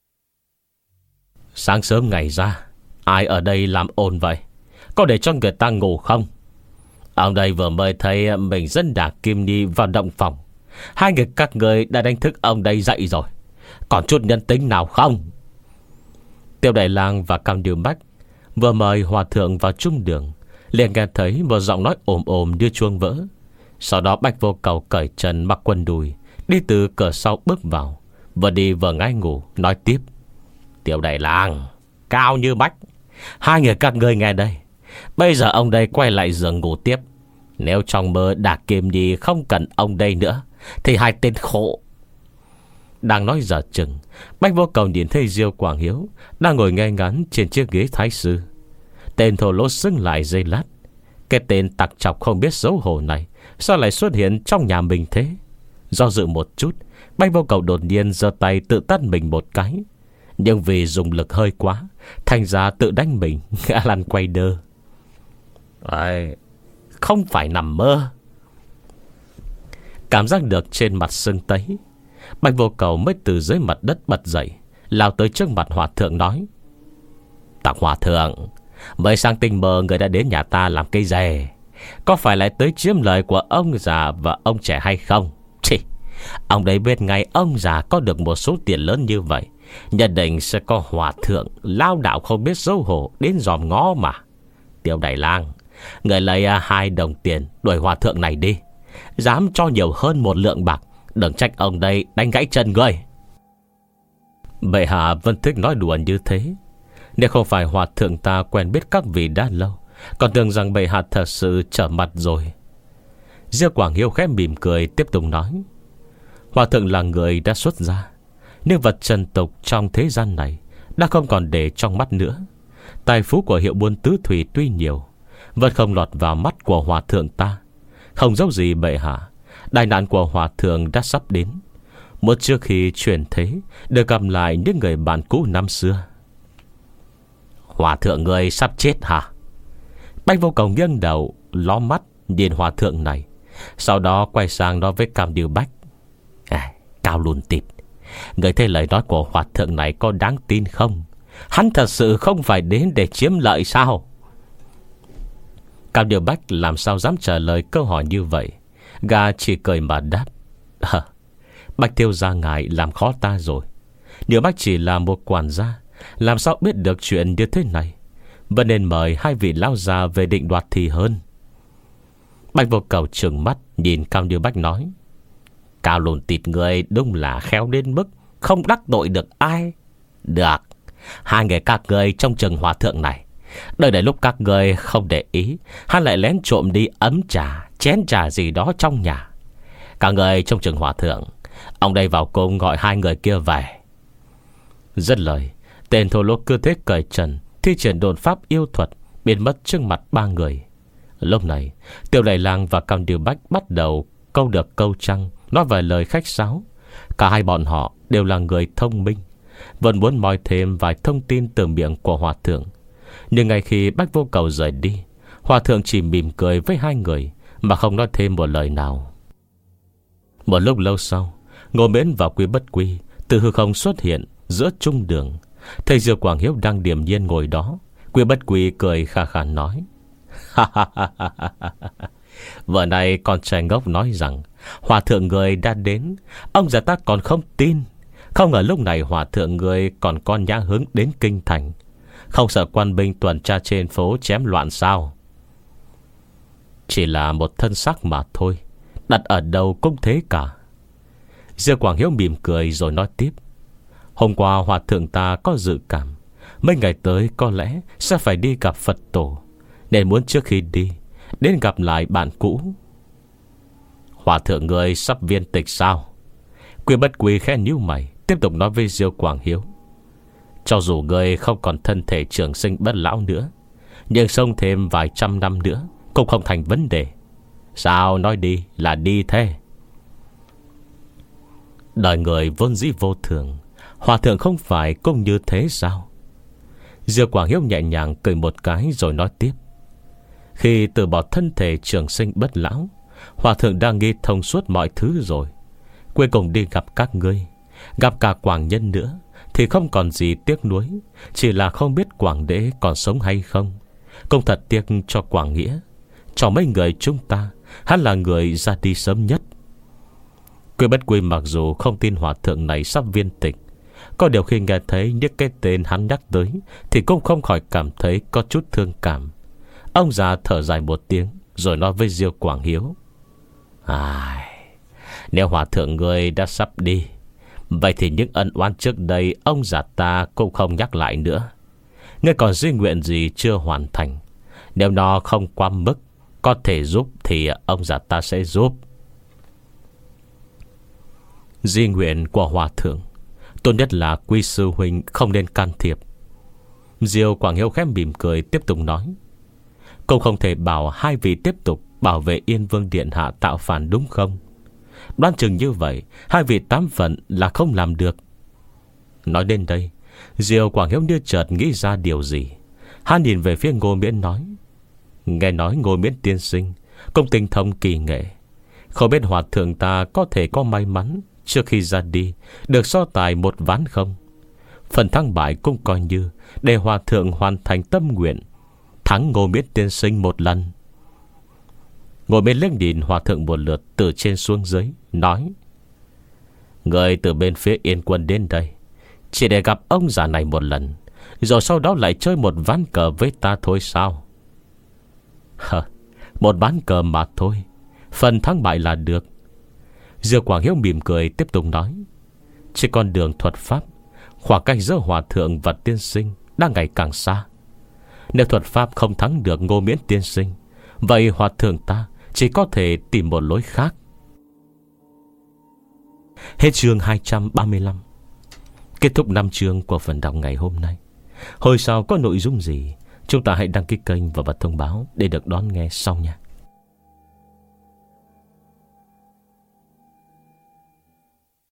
Sáng sớm ngày ra, ai ở đây làm ồn vậy? Có để cho người ta ngủ không? Ông đây vừa mới thấy mình dẫn Đả Kim Nhi vào động phòng. Hai người các người đã đánh thức ông đây dậy rồi, còn chút nhân tính nào không? Tiêu Đại Lang và Cam Điều Bách vừa mời hòa thượng vào trung đường, liền nghe thấy một giọng nói ồm ồm như chuông vỡ. Sau đó Bách Vô Cầu cởi trần mặc quần đùi, đi từ cửa sau bước vào, vừa đi vừa ngáy ngủ nói tiếp: Tiêu Đại Lang, Cao Như Bách, hai người các ngươi nghe đây. Bây giờ ông đây quay lại giường ngủ tiếp. Nếu trong mơ Đả Kim Nhi không cần ông đây nữa thì hai tên khổ. Đang nói dở chừng, Bách Vô Cầu nhìn thấy Diêu Quảng Hiếu đang ngồi ngay ngắn trên chiếc ghế thái sư. Tên thổ lỗ sững lại giây lát. Cái tên tặc chọc không biết xấu hổ này sao lại xuất hiện trong nhà mình thế? Do dự một chút, Bách Vô Cầu đột nhiên giơ tay tự tát mình một cái. Nhưng vì dùng lực hơi quá, thành ra tự đánh mình ngã lăn quay đơ. Đấy, không phải nằm mơ. Cảm giác được trên mặt sưng tấy, Bách Vô Cầu mới từ dưới mặt đất bật dậy, lao tới trước mặt hòa thượng nói: Tặc hòa thượng, mới sang tình mơ người đã đến nhà ta làm cây rè, có phải lại tới chiếm lời của ông già và ông trẻ hay không? Chị, ông đấy biết ngay ông già có được một số tiền lớn như vậy, nhất định sẽ có hòa thượng lao đạo không biết xấu hổ đến dòm ngó mà. Tiêu Đại Lang, người lấy hai đồng tiền đuổi hòa thượng này đi. Dám cho nhiều hơn một lượng bạc, đừng trách ông đây đánh gãy chân người. Bệ hạ vẫn thích nói đùa như thế. Nếu không phải hòa thượng ta quen biết các vị đã lâu, còn tưởng rằng bệ hạ thật sự trở mặt rồi. Diêu Quảng Hiếu khẽ mỉm cười tiếp tục nói: Hòa thượng là người đã xuất gia, nhưng vật trần tục trong thế gian này đã không còn để trong mắt nữa. Tài phú của hiệu buôn tứ thủy tuy nhiều, vẫn không lọt vào mắt của hòa thượng ta. Không dấu gì bệ hạ, đại nạn của hòa thượng đã sắp đến. Một trước khi chuyển thế, được gặp lại những người bạn cũ năm xưa. Hòa thượng người sắp chết hả? Bách Vô Cầu nghiêng đầu ló mắt nhìn hòa thượng này, sau đó quay sang nói với Cam Điều Bách: à, Cao Lùn Tịt, người thấy lời nói của hòa thượng này có đáng tin không? Hắn thật sự không phải đến để chiếm lợi sao? Cam Điều Bách làm sao dám trả lời câu hỏi như vậy. Gà chỉ cười mà đáp: à, Bách thiếu gia ngài làm khó ta rồi. Điều Bách chỉ là một quản gia, làm sao biết được chuyện như thế này. Vẫn nên mời hai vị lão già về định đoạt thì hơn. Bách Vô Cầu trừng mắt nhìn Cam Điều Bách nói: Cao Lùn Tịt người đúng là khéo đến mức không đắc tội được ai. Được, hai người các người trong chừng hòa thượng này. Đợi đến lúc các người không để ý, hắn lại lén trộm đi ấm trà, chén trà gì đó trong nhà. Các người trong chừng hòa thượng, ông đây vào cung gọi hai người kia về. Dứt lời, tên thô lỗ cứ thế cởi trần, thi triển đồn pháp yêu thuật, biến mất trước mặt ba người. Lúc này, Tiêu Đại Lang và Cam Điều Bách bắt đầu câu được câu trăng, nói vài lời khách sáo. Cả hai bọn họ đều là người thông minh, vẫn muốn moi thêm vài thông tin từ miệng của hòa thượng. Nhưng ngay khi Bách Vô Cầu rời đi, hòa thượng chỉ mỉm cười với hai người mà không nói thêm một lời nào. Một lúc lâu sau, Ngô Miễn và Quý Bất Quy từ hư không xuất hiện giữa trung đường. Thấy Diêu Quảng Hiếu đang điềm nhiên ngồi đó, Quý Bất Quy cười khà khà nói: Vừa nay con trai ngốc nói rằng hòa thượng người đã đến, ông già ta còn không tin. Không ngờ lúc này hòa thượng người còn con nhã hứng đến kinh thành, không sợ quan binh tuần tra trên phố chém loạn sao? Chỉ là một thân xác mà thôi, đặt ở đâu cũng thế cả. Diêu Quảng Hiếu mỉm cười rồi nói tiếp: Hôm qua hòa thượng ta có dự cảm mấy ngày tới có lẽ sẽ phải đi gặp Phật tổ, nên muốn trước khi đi đến gặp lại bạn cũ. Hòa thượng người sắp viên tịch sao? Quý Bất Quy khẽ nhíu mày, tiếp tục nói với Diêu Quảng Hiếu: Cho dù người không còn thân thể trường sinh bất lão nữa, nhưng sống thêm vài trăm năm nữa cũng không thành vấn đề. Sao nói đi là đi thế? Đời người vốn dĩ vô thường, hòa thượng không phải cũng như thế sao? Diêu Quảng Hiếu nhẹ nhàng cười một cái rồi nói tiếp: Khi từ bỏ thân thể trường sinh bất lão, Hòa thượng đang nghĩ thông suốt mọi thứ rồi. Cuối cùng đi gặp các ngươi, gặp cả Quảng Nhân nữa, thì không còn gì tiếc nuối. Chỉ là không biết Quảng Đế còn sống hay không. Cũng thật tiếc cho Quảng Nghĩa. Cho mấy người chúng ta, hắn là người ra đi sớm nhất. Quy Bất Quy mặc dù không tin hòa thượng này sắp viên tịch, có điều khi nghe thấy những cái tên hắn nhắc tới thì cũng không khỏi cảm thấy có chút thương cảm. Ông già thở dài một tiếng, rồi nói với Diêu Quảng Hiếu: Ai, nếu hòa thượng người đã sắp đi, vậy thì những ân oán trước đây ông già ta cũng không nhắc lại nữa. Ngươi còn duy nguyện gì chưa hoàn thành, nếu nó không quá mức có thể giúp thì ông già ta sẽ giúp. Di nguyện của hòa thượng tốt nhất là Quy sư huynh không nên can thiệp. Diêu Quảng Hiếu khẽ mỉm cười tiếp tục nói: Cũng không thể bảo hai vị tiếp tục bảo vệ Yên Vương điện hạ tạo phản đúng không? Đoán chừng như vậy hai vị tám phần là không làm được. Nói đến đây, Diêu Quảng Hiếu như chợt nghĩ ra điều gì. Hắn nhìn về phía Ngô Miễn nói: Nghe nói Ngô Miễn tiên sinh cũng tinh thông kỳ nghệ, không biết hòa thượng ta có thể có may mắn trước khi ra đi được so tài một ván không? Phần thắng bại cũng coi như để hòa thượng hoàn thành tâm nguyện, thắng Ngô Miễn tiên sinh một lần. Ngồi bên liếc nhìn hòa thượng một lượt từ trên xuống dưới, nói: Người từ bên phía Yên Quân đến đây chỉ để gặp ông già này một lần, rồi sau đó lại chơi một ván cờ với ta thôi sao? Hờ, một ván cờ mà thôi, phần thắng bại là được. Diêu Quảng Hiếu mỉm cười tiếp tục nói: Trên con đường thuật pháp, khoảng cách giữa hòa thượng và tiên sinh đang ngày càng xa. Nếu thuật pháp không thắng được Ngô Miễn tiên sinh, vậy hòa thượng ta chỉ có thể tìm một lối khác. Hết chương hai trăm ba mươi lăm. Kết thúc năm chương của phần đọc ngày hôm nay. Hồi sau có nội dung gì, chúng ta hãy đăng ký kênh và bật thông báo để được đón nghe sau nha.